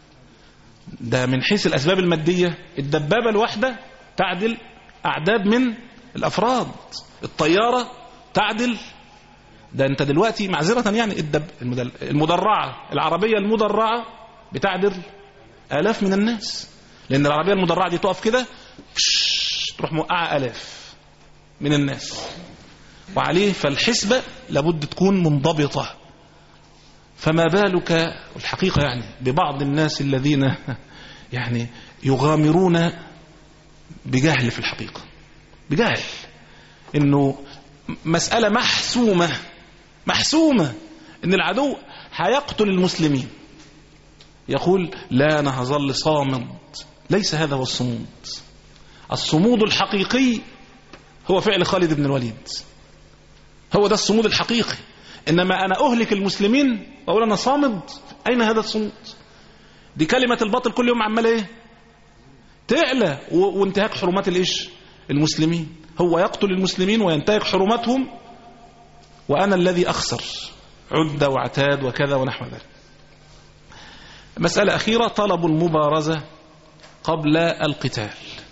S3: ده من حيث الأسباب المادية الدبابة الواحدة تعدل أعداد من الأفراد، الطيارة تعدل، ده أنت دلوقتي معذرة يعني الدب المدرعة، العربية المدرعة بتعدل آلاف من الناس، لأن العربية المدرعة دي تقف كده تروح موقعة آلاف من الناس وعليه. فالحسبة لابد تكون منضبطة. فما بالك الحقيقة يعني ببعض الناس الذين يعني يغامرون بجهل، في الحقيقة بجهل، إنه مسألة محسومة محسومة إن العدو هيقتل المسلمين، يقول لا أنا هظل صامد. ليس هذا هو الصمود. الصمود الحقيقي هو فعل خالد بن الوليد، هو ده الصمود الحقيقي. إنما أنا أهلك المسلمين وأقول أنا صامد، أين هذا الصمود؟ دي كلمة الباطل كل يوم عمال إيه؟ تعلى، وانتهاك حرمات الإيش؟ المسلمين. هو يقتل المسلمين وينتهك حرماتهم، وأنا الذي أخسر عدة وعتاد وكذا ونحو ذلك. مسألة أخيرة، طلب المبارزة قبل القتال.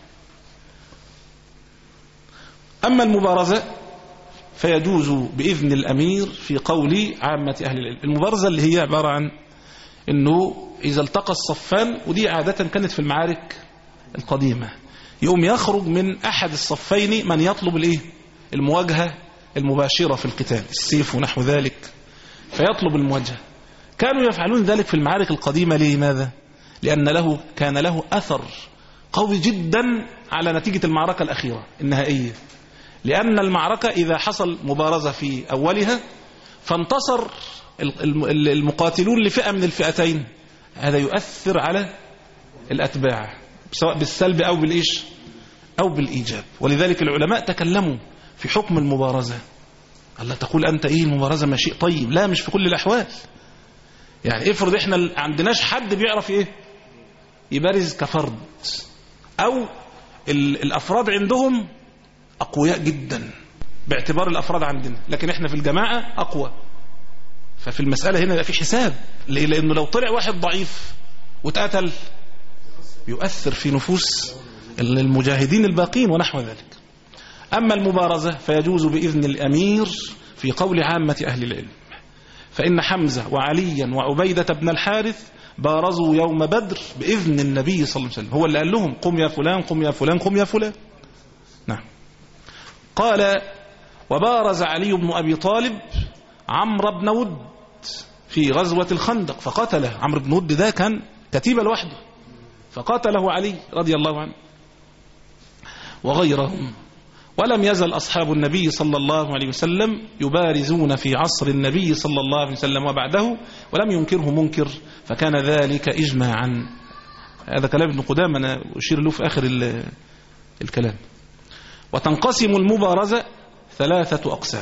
S3: أما المبارزة فيجوز بإذن الأمير في قول عامة أهل العلم. المبارزة اللي هي عبارة عن أنه إذا التقى الصفان، ودي عادة كانت في المعارك القديمة، يقوم يخرج من أحد الصفين من يطلب الإيه؟ المواجهة المباشرة في القتال، السيف ونحو ذلك، فيطلب المواجهة. كانوا يفعلون ذلك في المعارك القديمة. لماذا؟ لأن له كان له أثر قوي جدا على نتيجة المعركة الأخيرة النهائية. لأن المعركة إذا حصل مبارزة في أولها فانتصر المقاتلون لفئة من الفئتين، هذا يؤثر على الأتباع سواء بالسلب أو بالإيش أو بالإيجاب. ولذلك العلماء تكلموا في حكم المبارزة. الله تقول أنت إيه المبارزة ما شيء طيب؟ لا، مش في كل الأحوال. يعني افرض إحنا عندناش حد بيعرف إيه يبارز كفرد، أو الأفراد عندهم أقوياء جدا باعتبار الأفراد عندنا، لكن إحنا في الجماعة أقوى. ففي المسألة هنا في حساب، لأنه لو طلع واحد ضعيف واتقتل يؤثر في نفوس المجاهدين الباقين ونحو ذلك. أما المبارزة فيجوز بإذن الأمير في قول عامة أهل العلم، فإن حمزة وعليا وعبيدة بن الحارث بارزوا يوم بدر بإذن النبي صلى الله عليه وسلم، هو اللي قال لهم قم يا فلان قم يا فلان قم يا فلان. نعم. قال وبارز علي بن أبي طالب عمرو بن ود في غزوة الخندق فقتله. عمرو بن ود ده كان كتيبة لوحده، فقتله علي رضي الله عنه وغيرهم. ولم يزل أصحاب النبي صلى الله عليه وسلم يبارزون في عصر النبي صلى الله عليه وسلم وبعده، ولم ينكره منكر، فكان ذلك إجماعا. هذا كلام ابن قدامة أنا أشير له في آخر الكلام. وتنقسم المبارزة ثلاثة أقسام.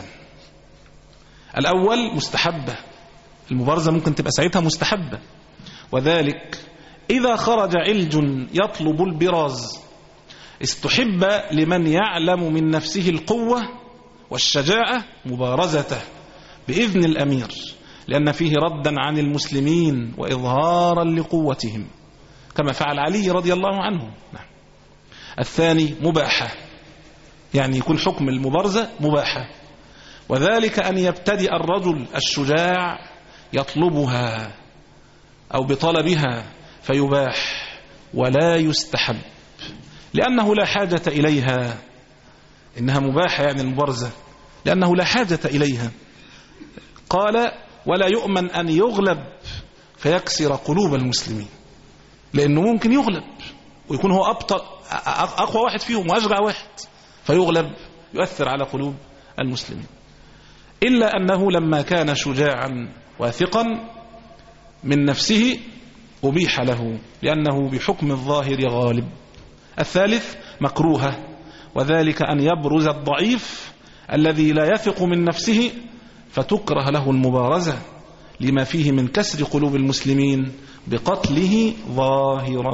S3: الأول مستحبة، المبارزة ممكن تبقى ساعتها مستحبة، وذلك إذا خرج علج يطلب البراز استحب لمن يعلم من نفسه القوة والشجاعة مبارزته بإذن الأمير، لأن فيه ردا عن المسلمين وإظهارا لقوتهم كما فعل علي رضي الله عنه. نعم. الثاني مباحة، يعني يكون حكم المبارزة مباحة، وذلك أن يبتدئ الرجل الشجاع يطلبها أو بطلبها فيباح ولا يستحب، لأنه لا حاجة إليها. إنها مباحة يعني المبارزة لأنه لا حاجة إليها. قال ولا يؤمن أن يغلب فيكسر قلوب المسلمين، لأنه ممكن يغلب ويكون هو أبطأ أقوى واحد فيهم وأشجع واحد، فيغلب يؤثر على قلوب المسلمين. إلا أنه لما كان شجاعا واثقا من نفسه أبيح له، لأنه بحكم الظاهر غالب. الثالث مكروهة، وذلك أن يبرز الضعيف الذي لا يثق من نفسه فتكره له المبارزة لما فيه من كسر قلوب المسلمين بقتله ظاهرا.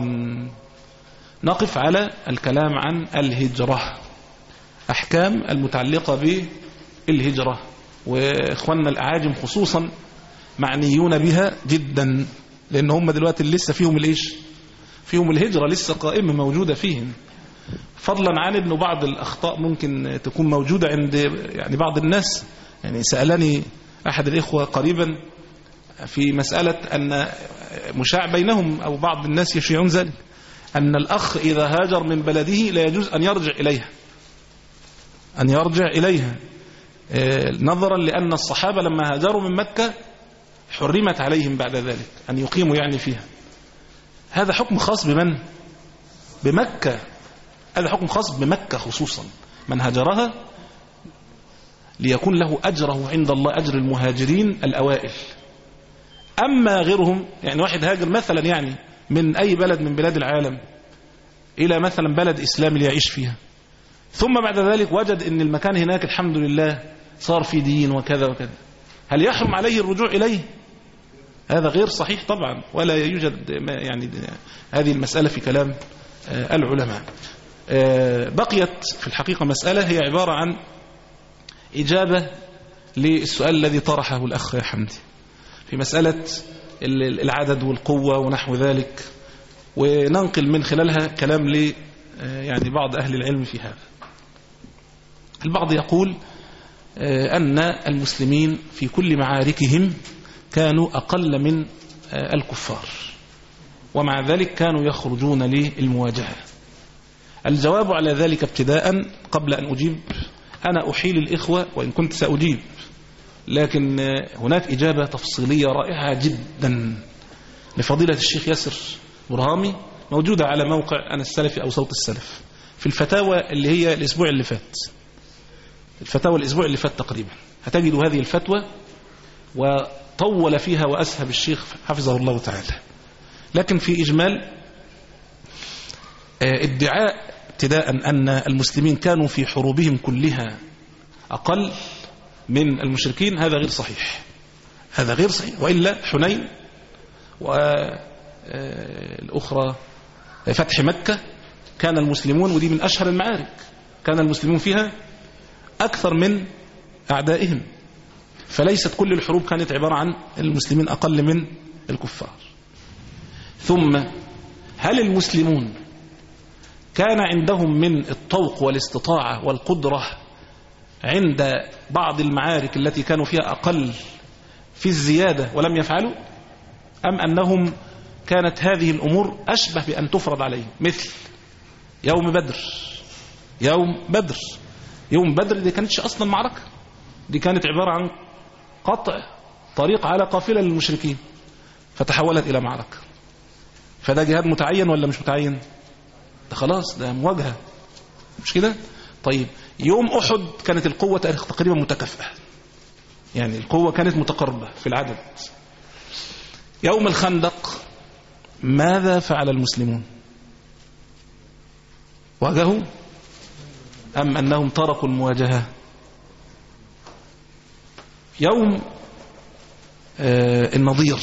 S3: نقف على الكلام عن الهجرة، أحكام المتعلقة بالهجرة، وإخواننا الأعاجم خصوصا معنيون بها جدا، لأن هم دلوقتي لسه فيهم الإيش فيهم الهجرة لسه قائمة موجودة فيهم، فضلا عن أنه بعض الأخطاء ممكن تكون موجودة عند يعني بعض الناس. يعني سألني أحد الإخوة قريبا في مسألة أن مشاع بينهم أو بعض الناس يشيعون ذلك، أن الأخ إذا هاجر من بلده لا يجوز أن يرجع إليها أن يرجع إليها نظرا لأن الصحابة لما هاجروا من مكة حرمت عليهم بعد ذلك أن يقيموا يعني فيها. هذا حكم خاص بمن؟ بمكة. هذا حكم خاص بمكة خصوصا، من هاجرها ليكون له أجره عند الله أجر المهاجرين الأوائل. أما غيرهم، يعني واحد هاجر مثلا يعني من أي بلد من بلاد العالم إلى مثلا بلد إسلامي ليعيش فيها، ثم بعد ذلك وجد أن المكان هناك الحمد لله صار في دين وكذا وكذا، هل يحرم عليه الرجوع إليه؟ هذا غير صحيح طبعا، ولا يوجد يعني هذه المسألة في كلام العلماء. بقيت في الحقيقة مسألة هي عبارة عن إجابة للسؤال الذي طرحه الأخ حمدي في مسألة العدد والقوة ونحو ذلك، وننقل من خلالها كلام ل يعني بعض أهل العلم في هذا. البعض يقول أن المسلمين في كل معاركهم كانوا أقل من الكفار، ومع ذلك كانوا يخرجون للمواجهة. الجواب على ذلك ابتداء قبل أن أجيب، أنا أحيل الإخوة وإن كنت سأجيب، لكن هناك إجابة تفصيلية رائعة جدا لفضيلة الشيخ ياسر برهامي موجودة على موقع أنا السلفي أو صوت السلف في الفتاوى اللي هي الأسبوع اللي فات، الفتاوى الأسبوع اللي فات تقريبا، هتجدوا هذه الفتوى وطول فيها وأسهب الشيخ حفظه الله تعالى. لكن في إجمال ادعاء ابتداء أن المسلمين كانوا في حروبهم كلها أقل من المشركين هذا غير صحيح، هذا غير صحيح. وإلا حنين والأخرى فتح مكة كان المسلمون، ودي من أشهر المعارك، كان المسلمون فيها أكثر من أعدائهم، فليست كل الحروب كانت عبارة عن المسلمين أقل من الكفار. ثم هل المسلمون كان عندهم من الطوق والاستطاعة والقدرة عند بعض المعارك التي كانوا فيها أقل في الزيادة ولم يفعلوا، أم أنهم كانت هذه الأمور أشبه بأن تفرض عليهم، مثل يوم بدر. يوم بدر يوم بدر دي كانتش أصلا معركة، دي كانت عبارة عن قطع طريق على قافلة للمشركين فتحولت إلى معركة، فده جهاد متعين ولا مش متعين؟ ده خلاص ده مواجهة، مش كده؟ طيب يوم أحد كانت القوة تقريبا متكافئة، يعني القوة كانت متقاربة في العدد. يوم الخندق ماذا فعل المسلمون؟ واجهوا أم أنهم تركوا المواجهة؟ يوم آه النضير،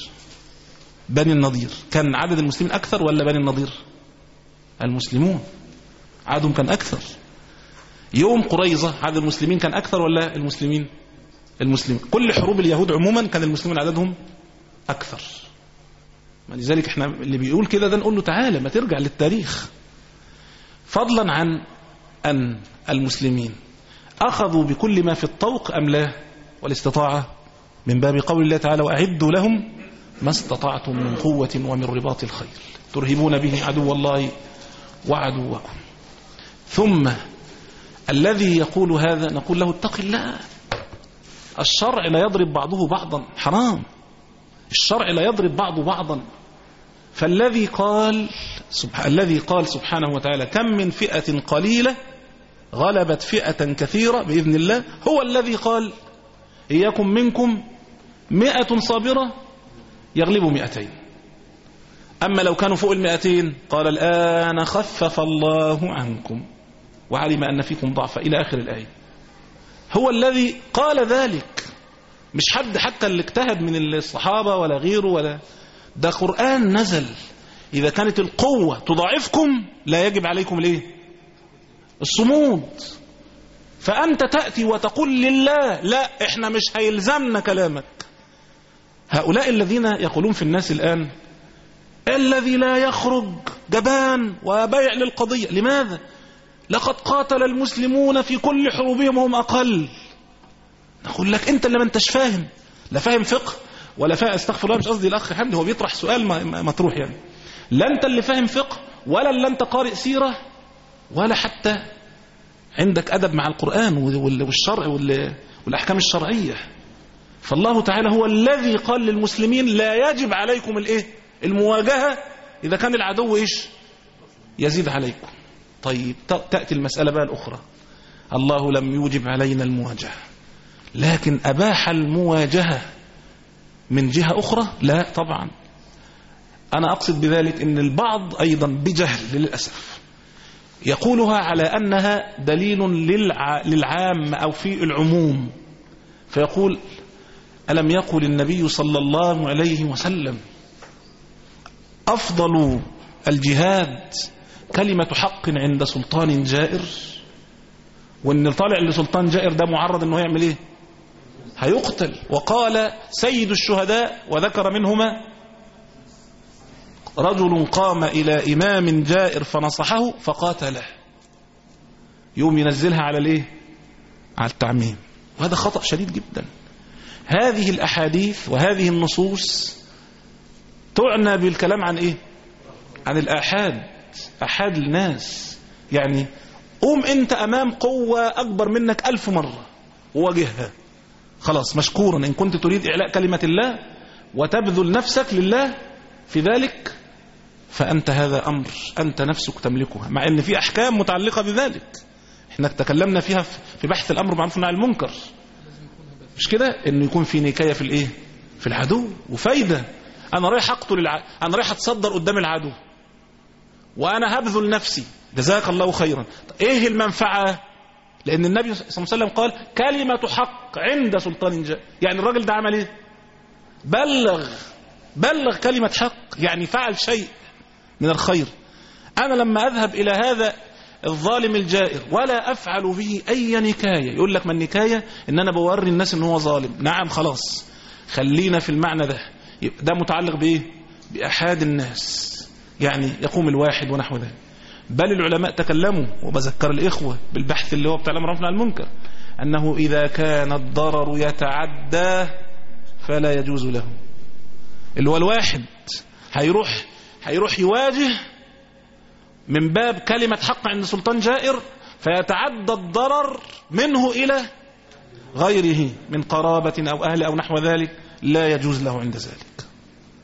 S3: بني النضير، كان عدد المسلمين أكثر ولا بني النضير؟ المسلمون عددهم كان أكثر. يوم قريظة عدد المسلمين كان أكثر ولا المسلمين؟ المسلمين. كل حروب اليهود عموما كان المسلمين عددهم أكثر. لذلك احنا اللي بيقول كده ده نقول له تعالى ما ترجع للتاريخ. فضلا عن أن المسلمين أخذوا بكل ما في الطوق أم لا؟ والاستطاعة من باب قول الله تعالى وأعدوا لهم ما استطعتم من قوة ومن رباط الخيل ترهبون به عدو الله وعدوكم. ثم الذي يقول هذا نقول له اتق الله، الشرع لا يضرب بعضه بعضا، حرام، الشرع لا يضرب بعضه بعضا. فالذي قال سبح... الذي قال سبحانه وتعالى كم من فئة قليلة غلبت فئة كثيرة بإذن الله، هو الذي قال إياكم منكم مئة صابرة يغلبوا مئتين. أما لو كانوا فوق المئتين قال الآن خفف الله عنكم وعلم أن فيكم ضعفا إلى آخر الآية. هو الذي قال ذلك، مش حد حتى اللي اجتهد من الصحابة ولا غيره، ولا ده قرآن نزل. إذا كانت القوة تضاعفكم لا يجب عليكم الايه؟ الصمود. فأنت تأتي وتقول لله لا احنا مش هيلزمنا كلامك. هؤلاء الذين يقولون في الناس الآن الذي لا يخرج جبان وبيع للقضية، لماذا؟ لقد قاتل المسلمون في كل حروبهم وهم أقل. نقول لك أنت اللي ما انتش فاهم، لا فاهم فقه ولا فاهم، استغفر الله مش قصدي الأخ حمدي هو بيطرح سؤال مطروح يعني، لا أنت اللي فاهم فقه ولا اللي أنت قارئ سيرة ولا حتى عندك أدب مع القرآن والشرع والأحكام الشرعية. فالله تعالى هو الذي قال للمسلمين لا يجب عليكم الايه؟ المواجهة إذا كان العدو إيش؟ يزيد عليكم. طيب تأتي المسألة بقى الأخرى، الله لم يوجب علينا المواجهة لكن أباح المواجهة من جهة أخرى؟ لا طبعا. أنا أقصد بذلك أن البعض أيضا بجهل للأسف يقولها على أنها دليل للع... للعام أو في العموم، فيقول ألم يقل النبي صلى الله عليه وسلم أفضل الجهاد كلمة حق عند سلطان جائر، وأن طالع لسلطان جائر ده معرض أنه يعمل إيه؟ هيقتل. وقال سيد الشهداء وذكر منهما رجل قام إلى إمام جائر فنصحه فقاتله، يوم ينزلها على الإيه؟ على التعميم. وهذا خطأ شديد جدا. هذه الأحاديث وهذه النصوص تعنى بالكلام عن إيه؟ عن الآحاد، أحد الناس. يعني قوم أنت أمام قوة أكبر منك ألف مرة وواجهها، خلاص مشكورا إن كنت تريد إعلاء كلمة الله وتبذل نفسك لله في ذلك، فأنت هذا أمر أنت نفسك تملكها، مع أن في أحكام متعلقة بذلك احنا تكلمنا فيها في بحث الأمر معروف عن المنكر، مش كده؟ إنه يكون في نكاية في الإيه؟ في العدو وفايدة. أنا رايح أقتل الع... أنا رايح أتصدر قدام العدو وأنا هبذل نفسي، جزاك الله خيرا. إيه المنفعة؟ لأن النبي صلى الله عليه وسلم قال كلمة حق عند سلطان جاء، يعني الراجل ده عمل إيه؟ بلغ بلغ كلمة حق، يعني فعل شيء من الخير. أنا لما أذهب إلى هذا الظالم الجائر ولا أفعل به أي نكاية، يقول لك ما النكاية إن أنا بوري الناس إن هو ظالم، نعم خلاص خلينا في المعنى ده، ده متعلق بإيه؟ بأحد الناس، يعني يقوم الواحد ونحو ذلك. بل العلماء تكلموا، وبذكر الإخوة بالبحث اللي هو بتاع الأمر عن المنكر، أنه إذا كان الضرر يتعدى فلا يجوز له. اللي هو الواحد هيروح هيروح يواجه من باب كلمة حق عند سلطان جائر فيتعدى الضرر منه إلى غيره من قرابة أو أهل أو نحو ذلك، لا يجوز له عند ذلك.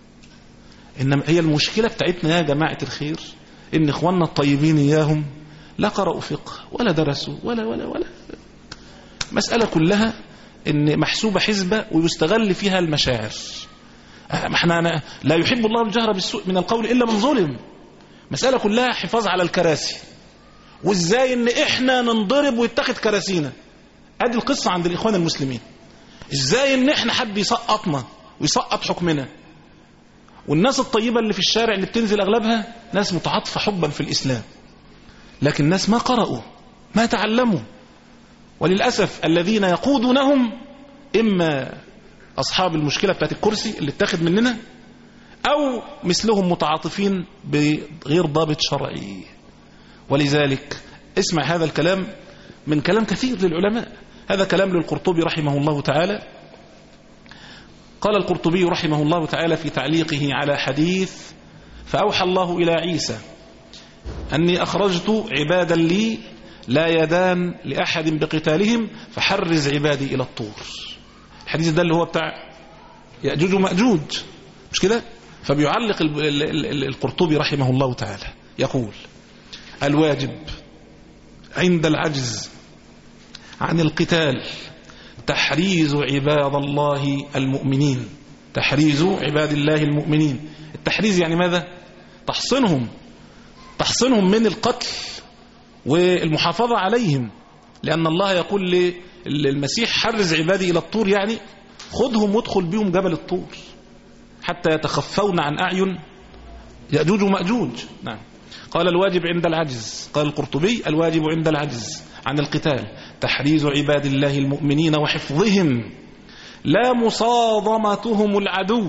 S3: إنما هي المشكلة بتاعتنا يا جماعة الخير إن إخواننا الطيبين إياهم لا قرأوا فقه ولا درسوا ولا ولا ولا مسألة كلها إن محسوبة حزبة ويستغل فيها المشاعر. ما احنا لا يحب الله الجهر بالسوء من القول إلا من ظلم. مسألة كلها حفاظ على الكراسي، وإزاي إن إحنا ننضرب ويتخذ كراسينا. ادي القصة عند الإخوان المسلمين. إزاي إن إحنا حد يسقطنا ويسقط حكمنا. والناس الطيبة اللي في الشارع اللي بتنزل أغلبها ناس متعاطفة حبا في الإسلام، لكن ناس ما قرأوا ما تعلموا، وللأسف الذين يقودونهم إما أصحاب المشكلة بتاعت الكرسي اللي اتخذ مننا، أو مثلهم متعاطفين بغير ضابط شرعي. ولذلك اسمع هذا الكلام من كلام كثير للعلماء. هذا كلام للقرطبي رحمه الله تعالى. قال القرطبي رحمه الله تعالى في تعليقه على حديث فأوحى الله إلى عيسى أني أخرجت عبادا لي لا يدان لأحد بقتالهم فحرز عبادي إلى الطور. الحديث ده اللي هو بتاع يأجوج ومأجوج، مش كده؟ فبيعلق القرطبي رحمه الله تعالى يقول الواجب عند العجز عن القتال تحريز عباد الله المؤمنين. تحريز عباد الله المؤمنين. التحريز يعني ماذا؟ تحصنهم تحصنهم من القتل والمحافظة عليهم، لأن الله يقول للمسيح حرز عبادي إلى الطور، يعني خذهم وادخل بهم جبل الطور حتى يتخفون عن أعين يأجوج ومأجوج. نعم. قال الواجب عند العجز، قال القرطبي الواجب عند العجز عن القتال تحريز عباد الله المؤمنين وحفظهم، لا مصادمتهم العدو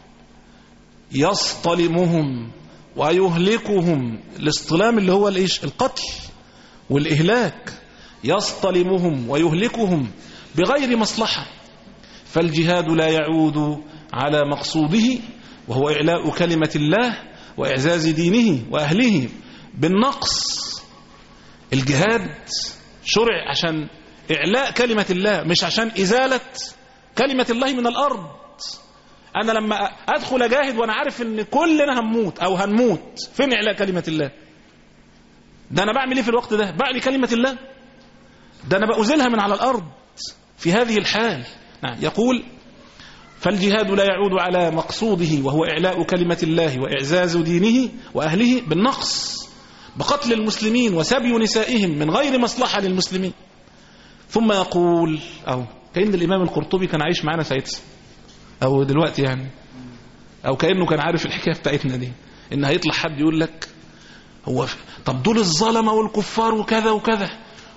S3: يصطلمهم ويهلكهم. الاصطلام اللي هو الايش؟ القتل والإهلاك. يصطلمهم ويهلكهم بغير مصلحة، فالجهاد لا يعود على مقصوده وهو إعلاء كلمة الله وإعزاز دينه وأهله بالنقص. الجهاد شرع عشان إعلاء كلمة الله، مش عشان إزالة كلمة الله من الأرض. أنا لما أدخل أجاهد وأنا عارف إن كلنا هنموت أو هنموت، فين إعلاء كلمة الله؟ ده أنا بعمل إيه في الوقت ده؟ بعلي كلمة الله؟ ده أنا بأزلها من على الأرض في هذه الحال. نعم. يقول فالجهاد لا يعود على مقصوده وهو إعلاء كلمة الله وإعزاز دينه وأهله بالنقص، بقتل المسلمين وسبي نسائهم من غير مصلحة للمسلمين. ثم يقول أو كأن الإمام القرطبي كان عايش معنا ساعتها أو دلوقتي يعني، أو كأنه كان عارف الحكاية بتاعتنا دي، إن هيطلع حد يقول لك هو طب دول الظلمة والكفار وكذا وكذا،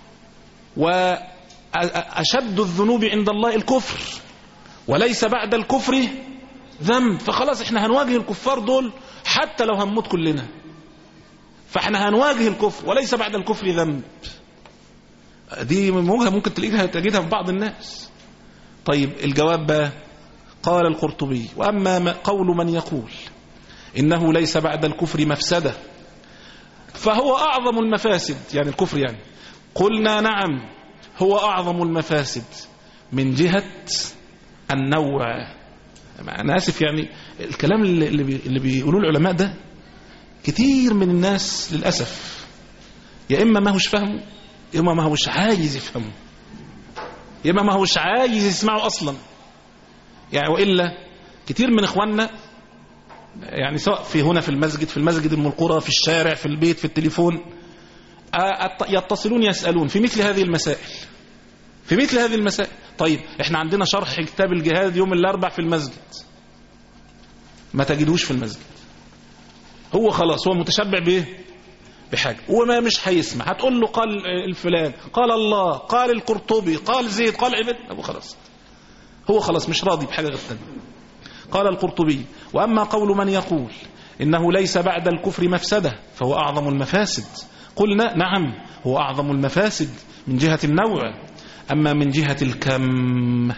S3: وأشد الذنوب عند الله الكفر وليس بعد الكفر ذنب، فخلاص احنا هنواجه الكفار دول حتى لو هنموت كلنا، فاحنا هنواجه الكفر وليس بعد الكفر ذنب. دي موجهة ممكن تلاقيها تجدها في بعض الناس. طيب الجواب بقى، قال القرطبي وأما قول من يقول إنه ليس بعد الكفر مفسدة فهو أعظم المفاسد، يعني الكفر يعني، قلنا نعم هو أعظم المفاسد من جهة النوع. أنا آسف يعني الكلام اللي بيقولوه العلماء ده كتير من الناس للأسف يا إما ما هوش فهمه، يا إما ما هوش عايز يفهمه، يا إما ما هوش عايز يسمعه أصلا يعني. وإلا كتير من إخواننا يعني سواء في هنا في المسجد، في المسجد ام القرى، في الشارع، في البيت، في التليفون، يتصلون يسألون في مثل هذه المسائل في مثل هذه المسائل. طيب احنا عندنا شرح كتاب الجهاد يوم الاربع في المسجد، ما تجدوش في المسجد. هو خلاص هو متشبع بايه؟ بحاجة، وما مش هيسمع. هتقول له قال الفلان، قال الله، قال القرطبي، قال زيد، قال عبد، ابو خلاص هو خلاص مش راضي بحاجة غير ثانيه. قال القرطبي وأما قول من يقول إنه ليس بعد الكفر مفسدة فهو أعظم المفاسد، قلنا نعم هو أعظم المفاسد من جهة النوع. أما من جهة الكم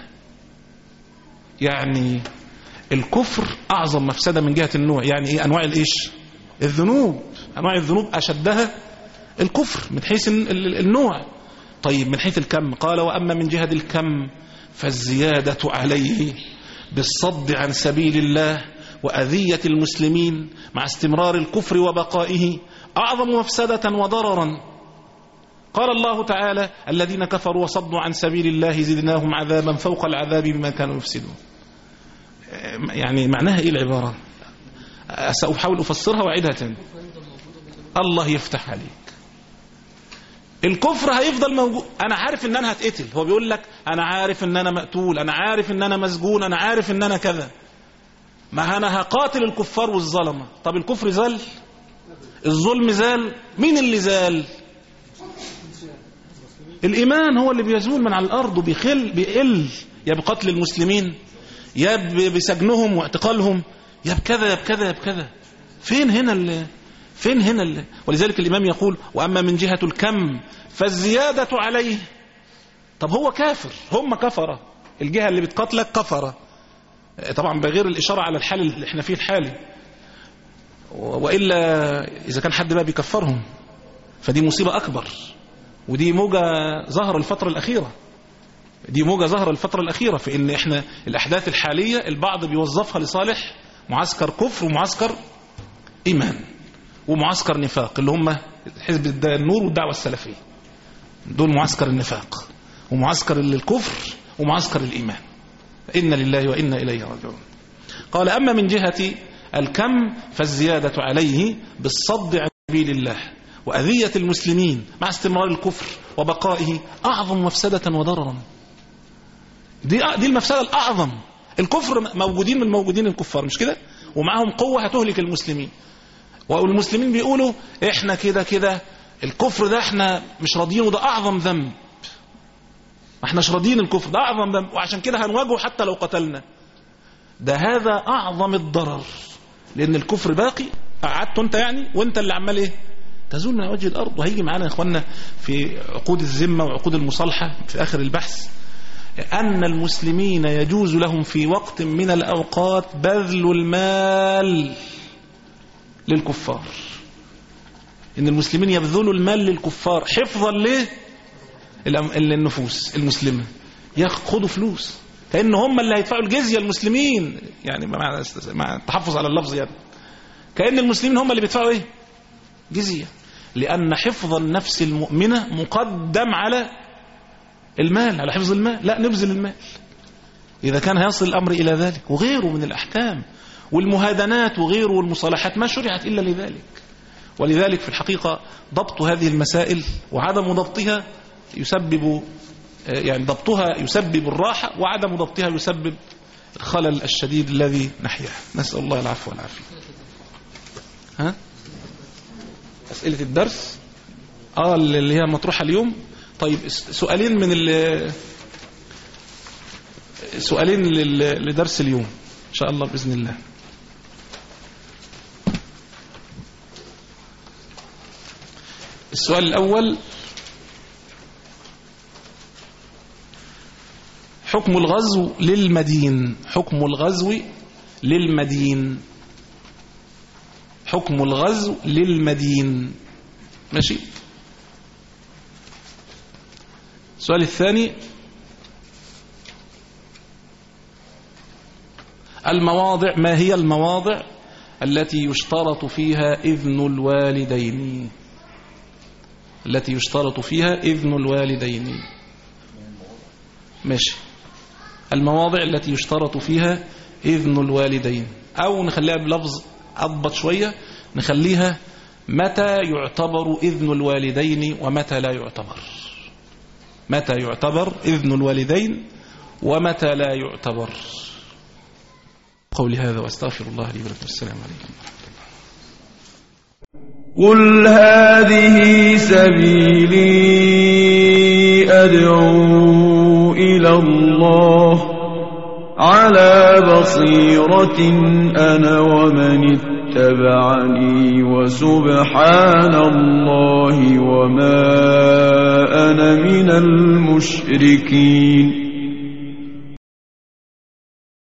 S3: يعني الكفر أعظم مفسدة من جهة النوع. يعني إيه؟ أنواع الإيش؟ الذنوب، أنواع الذنوب أشدها الكفر من حيث النوع. طيب من حيث الكم، قال وأما من جهة الكم فالزيادة عليه بالصد عن سبيل الله وأذية المسلمين مع استمرار الكفر وبقائه أعظم مفسدة وضررا قال الله تعالى الذين كفروا وصدوا عن سبيل الله زدناهم عذابا فوق العذاب بما كانوا يفسدون. يعني معناها ايه العبارة؟ سأحاول أفسرها وأعيدها تاني. الله يفتح عليك، الكفر هيفضل موجود. أنا عارف إن أنا هتقتل، هو بيقول لك أنا عارف إن أنا مقتول، أنا عارف إن أنا مسجون، أنا عارف إن أنا كذا، ما أنا هقاتل الكفار والظلمة. طب الكفر زال؟ الظلم زال؟ مين اللي زال؟ الإيمان هو اللي بيزول من على الأرض وبيخل بيقل، يا بقتل المسلمين، يا بسجنهم واعتقالهم، يا بكذا يا بكذا يا بكذا. فين هنا اللي فين هنا اللي ولذلك الإمام يقول وأما من جهة الكم فالزيادة عليه. طب هو كافر، هم كفرة، الجهة اللي بتقتلك كفرة، طبعا بغير الإشارة على الحال اللي احنا فيه الحالي، وإلا إذا كان حد بقى بيكفرهم فدي مصيبة أكبر. ودي موجة ظهر الفترة الأخيرة، دي موجة ظهر الفترة الأخيرة في إن إحنا الأحداث الحالية البعض بيوظفها لصالح معسكر كفر ومعسكر إيمان ومعسكر نفاق، اللي هم حزب النور والدعوة السلفية، دول معسكر النفاق ومعسكر الكفر ومعسكر الإيمان. إن لله وإنا إليه راجعون. قال أما من جهة الكم فالزيادة عليه بالصد عن سبيل الله وأذية المسلمين مع استمرار الكفر وبقائه أعظم مفسدة وضررا. دي دي المفسدة الأعظم. الكفر موجودين من موجودين الكفار، مش كده؟ ومعهم قوة هتهلك المسلمين، والمسلمين بيقولوا احنا كده كده الكفر ده احنا مش راضيينه، ده أعظم ذنب، ما احناش راضيين الكفر ده أعظم ذنب، وعشان كده هنواجهه حتى لو قتلنا. ده هذا أعظم الضرر، لأن الكفر باقي، قعدت انت يعني وانت اللي عمال ايه تزول من وجه الأرض. وهيجي معانا يا اخوانا في عقود الذمة وعقود المصالحة في آخر البحث أن المسلمين يجوز لهم في وقت من الأوقات بذل المال للكفار، إن المسلمين يبذلوا المال للكفار حفظا ليه النفوس المسلمة، ياخدوا فلوس كأن هم اللي هيدفعوا الجزية المسلمين، يعني مع التحفظ على اللفظ، يعني كأن المسلمين هم اللي بيدفعوا ايه جزية، لأن حفظ النفس المؤمنة مقدم على المال، على حفظ المال. لا نبذل المال إذا كان هيصل الأمر إلى ذلك، وغيره من الأحكام والمهادنات وغيره والمصالحات ما شرعت إلا لذلك. ولذلك في الحقيقة ضبط هذه المسائل وعدم ضبطها يسبب، يعني ضبطها يسبب الراحة، وعدم ضبطها يسبب الخلل الشديد الذي نحياه. نسأل الله العفو والعافية. ها أسئلة الدرس آه اللي هي مطروحة اليوم. طيب سؤالين من ال سؤالين لدرس اليوم إن شاء الله بإذن الله. السؤال الأول: حكم الغزو للمدين. حكم الغزو للمدين. حكم الغزو للمدين. ماشي. السؤال الثاني: المواضع، ما هي المواضع التي يشترط فيها إذن الوالدين؟ التي يشترط فيها إذن الوالدين. ماشي. المواضع التي يشترط فيها إذن الوالدين، أو نخليها بلفظ أضبط شوية، نخليها متى يعتبر إذن الوالدين ومتى لا يعتبر. متى يعتبر إذن الوالدين ومتى لا يعتبر. قولي هذا وأستغفر الله لي ولكم. السلام عليكم
S1: قل هذه سبيلي أدعو إلى الله على بصيرة أنا ومن اتبعني وسبحان الله وما أنا من المشركين.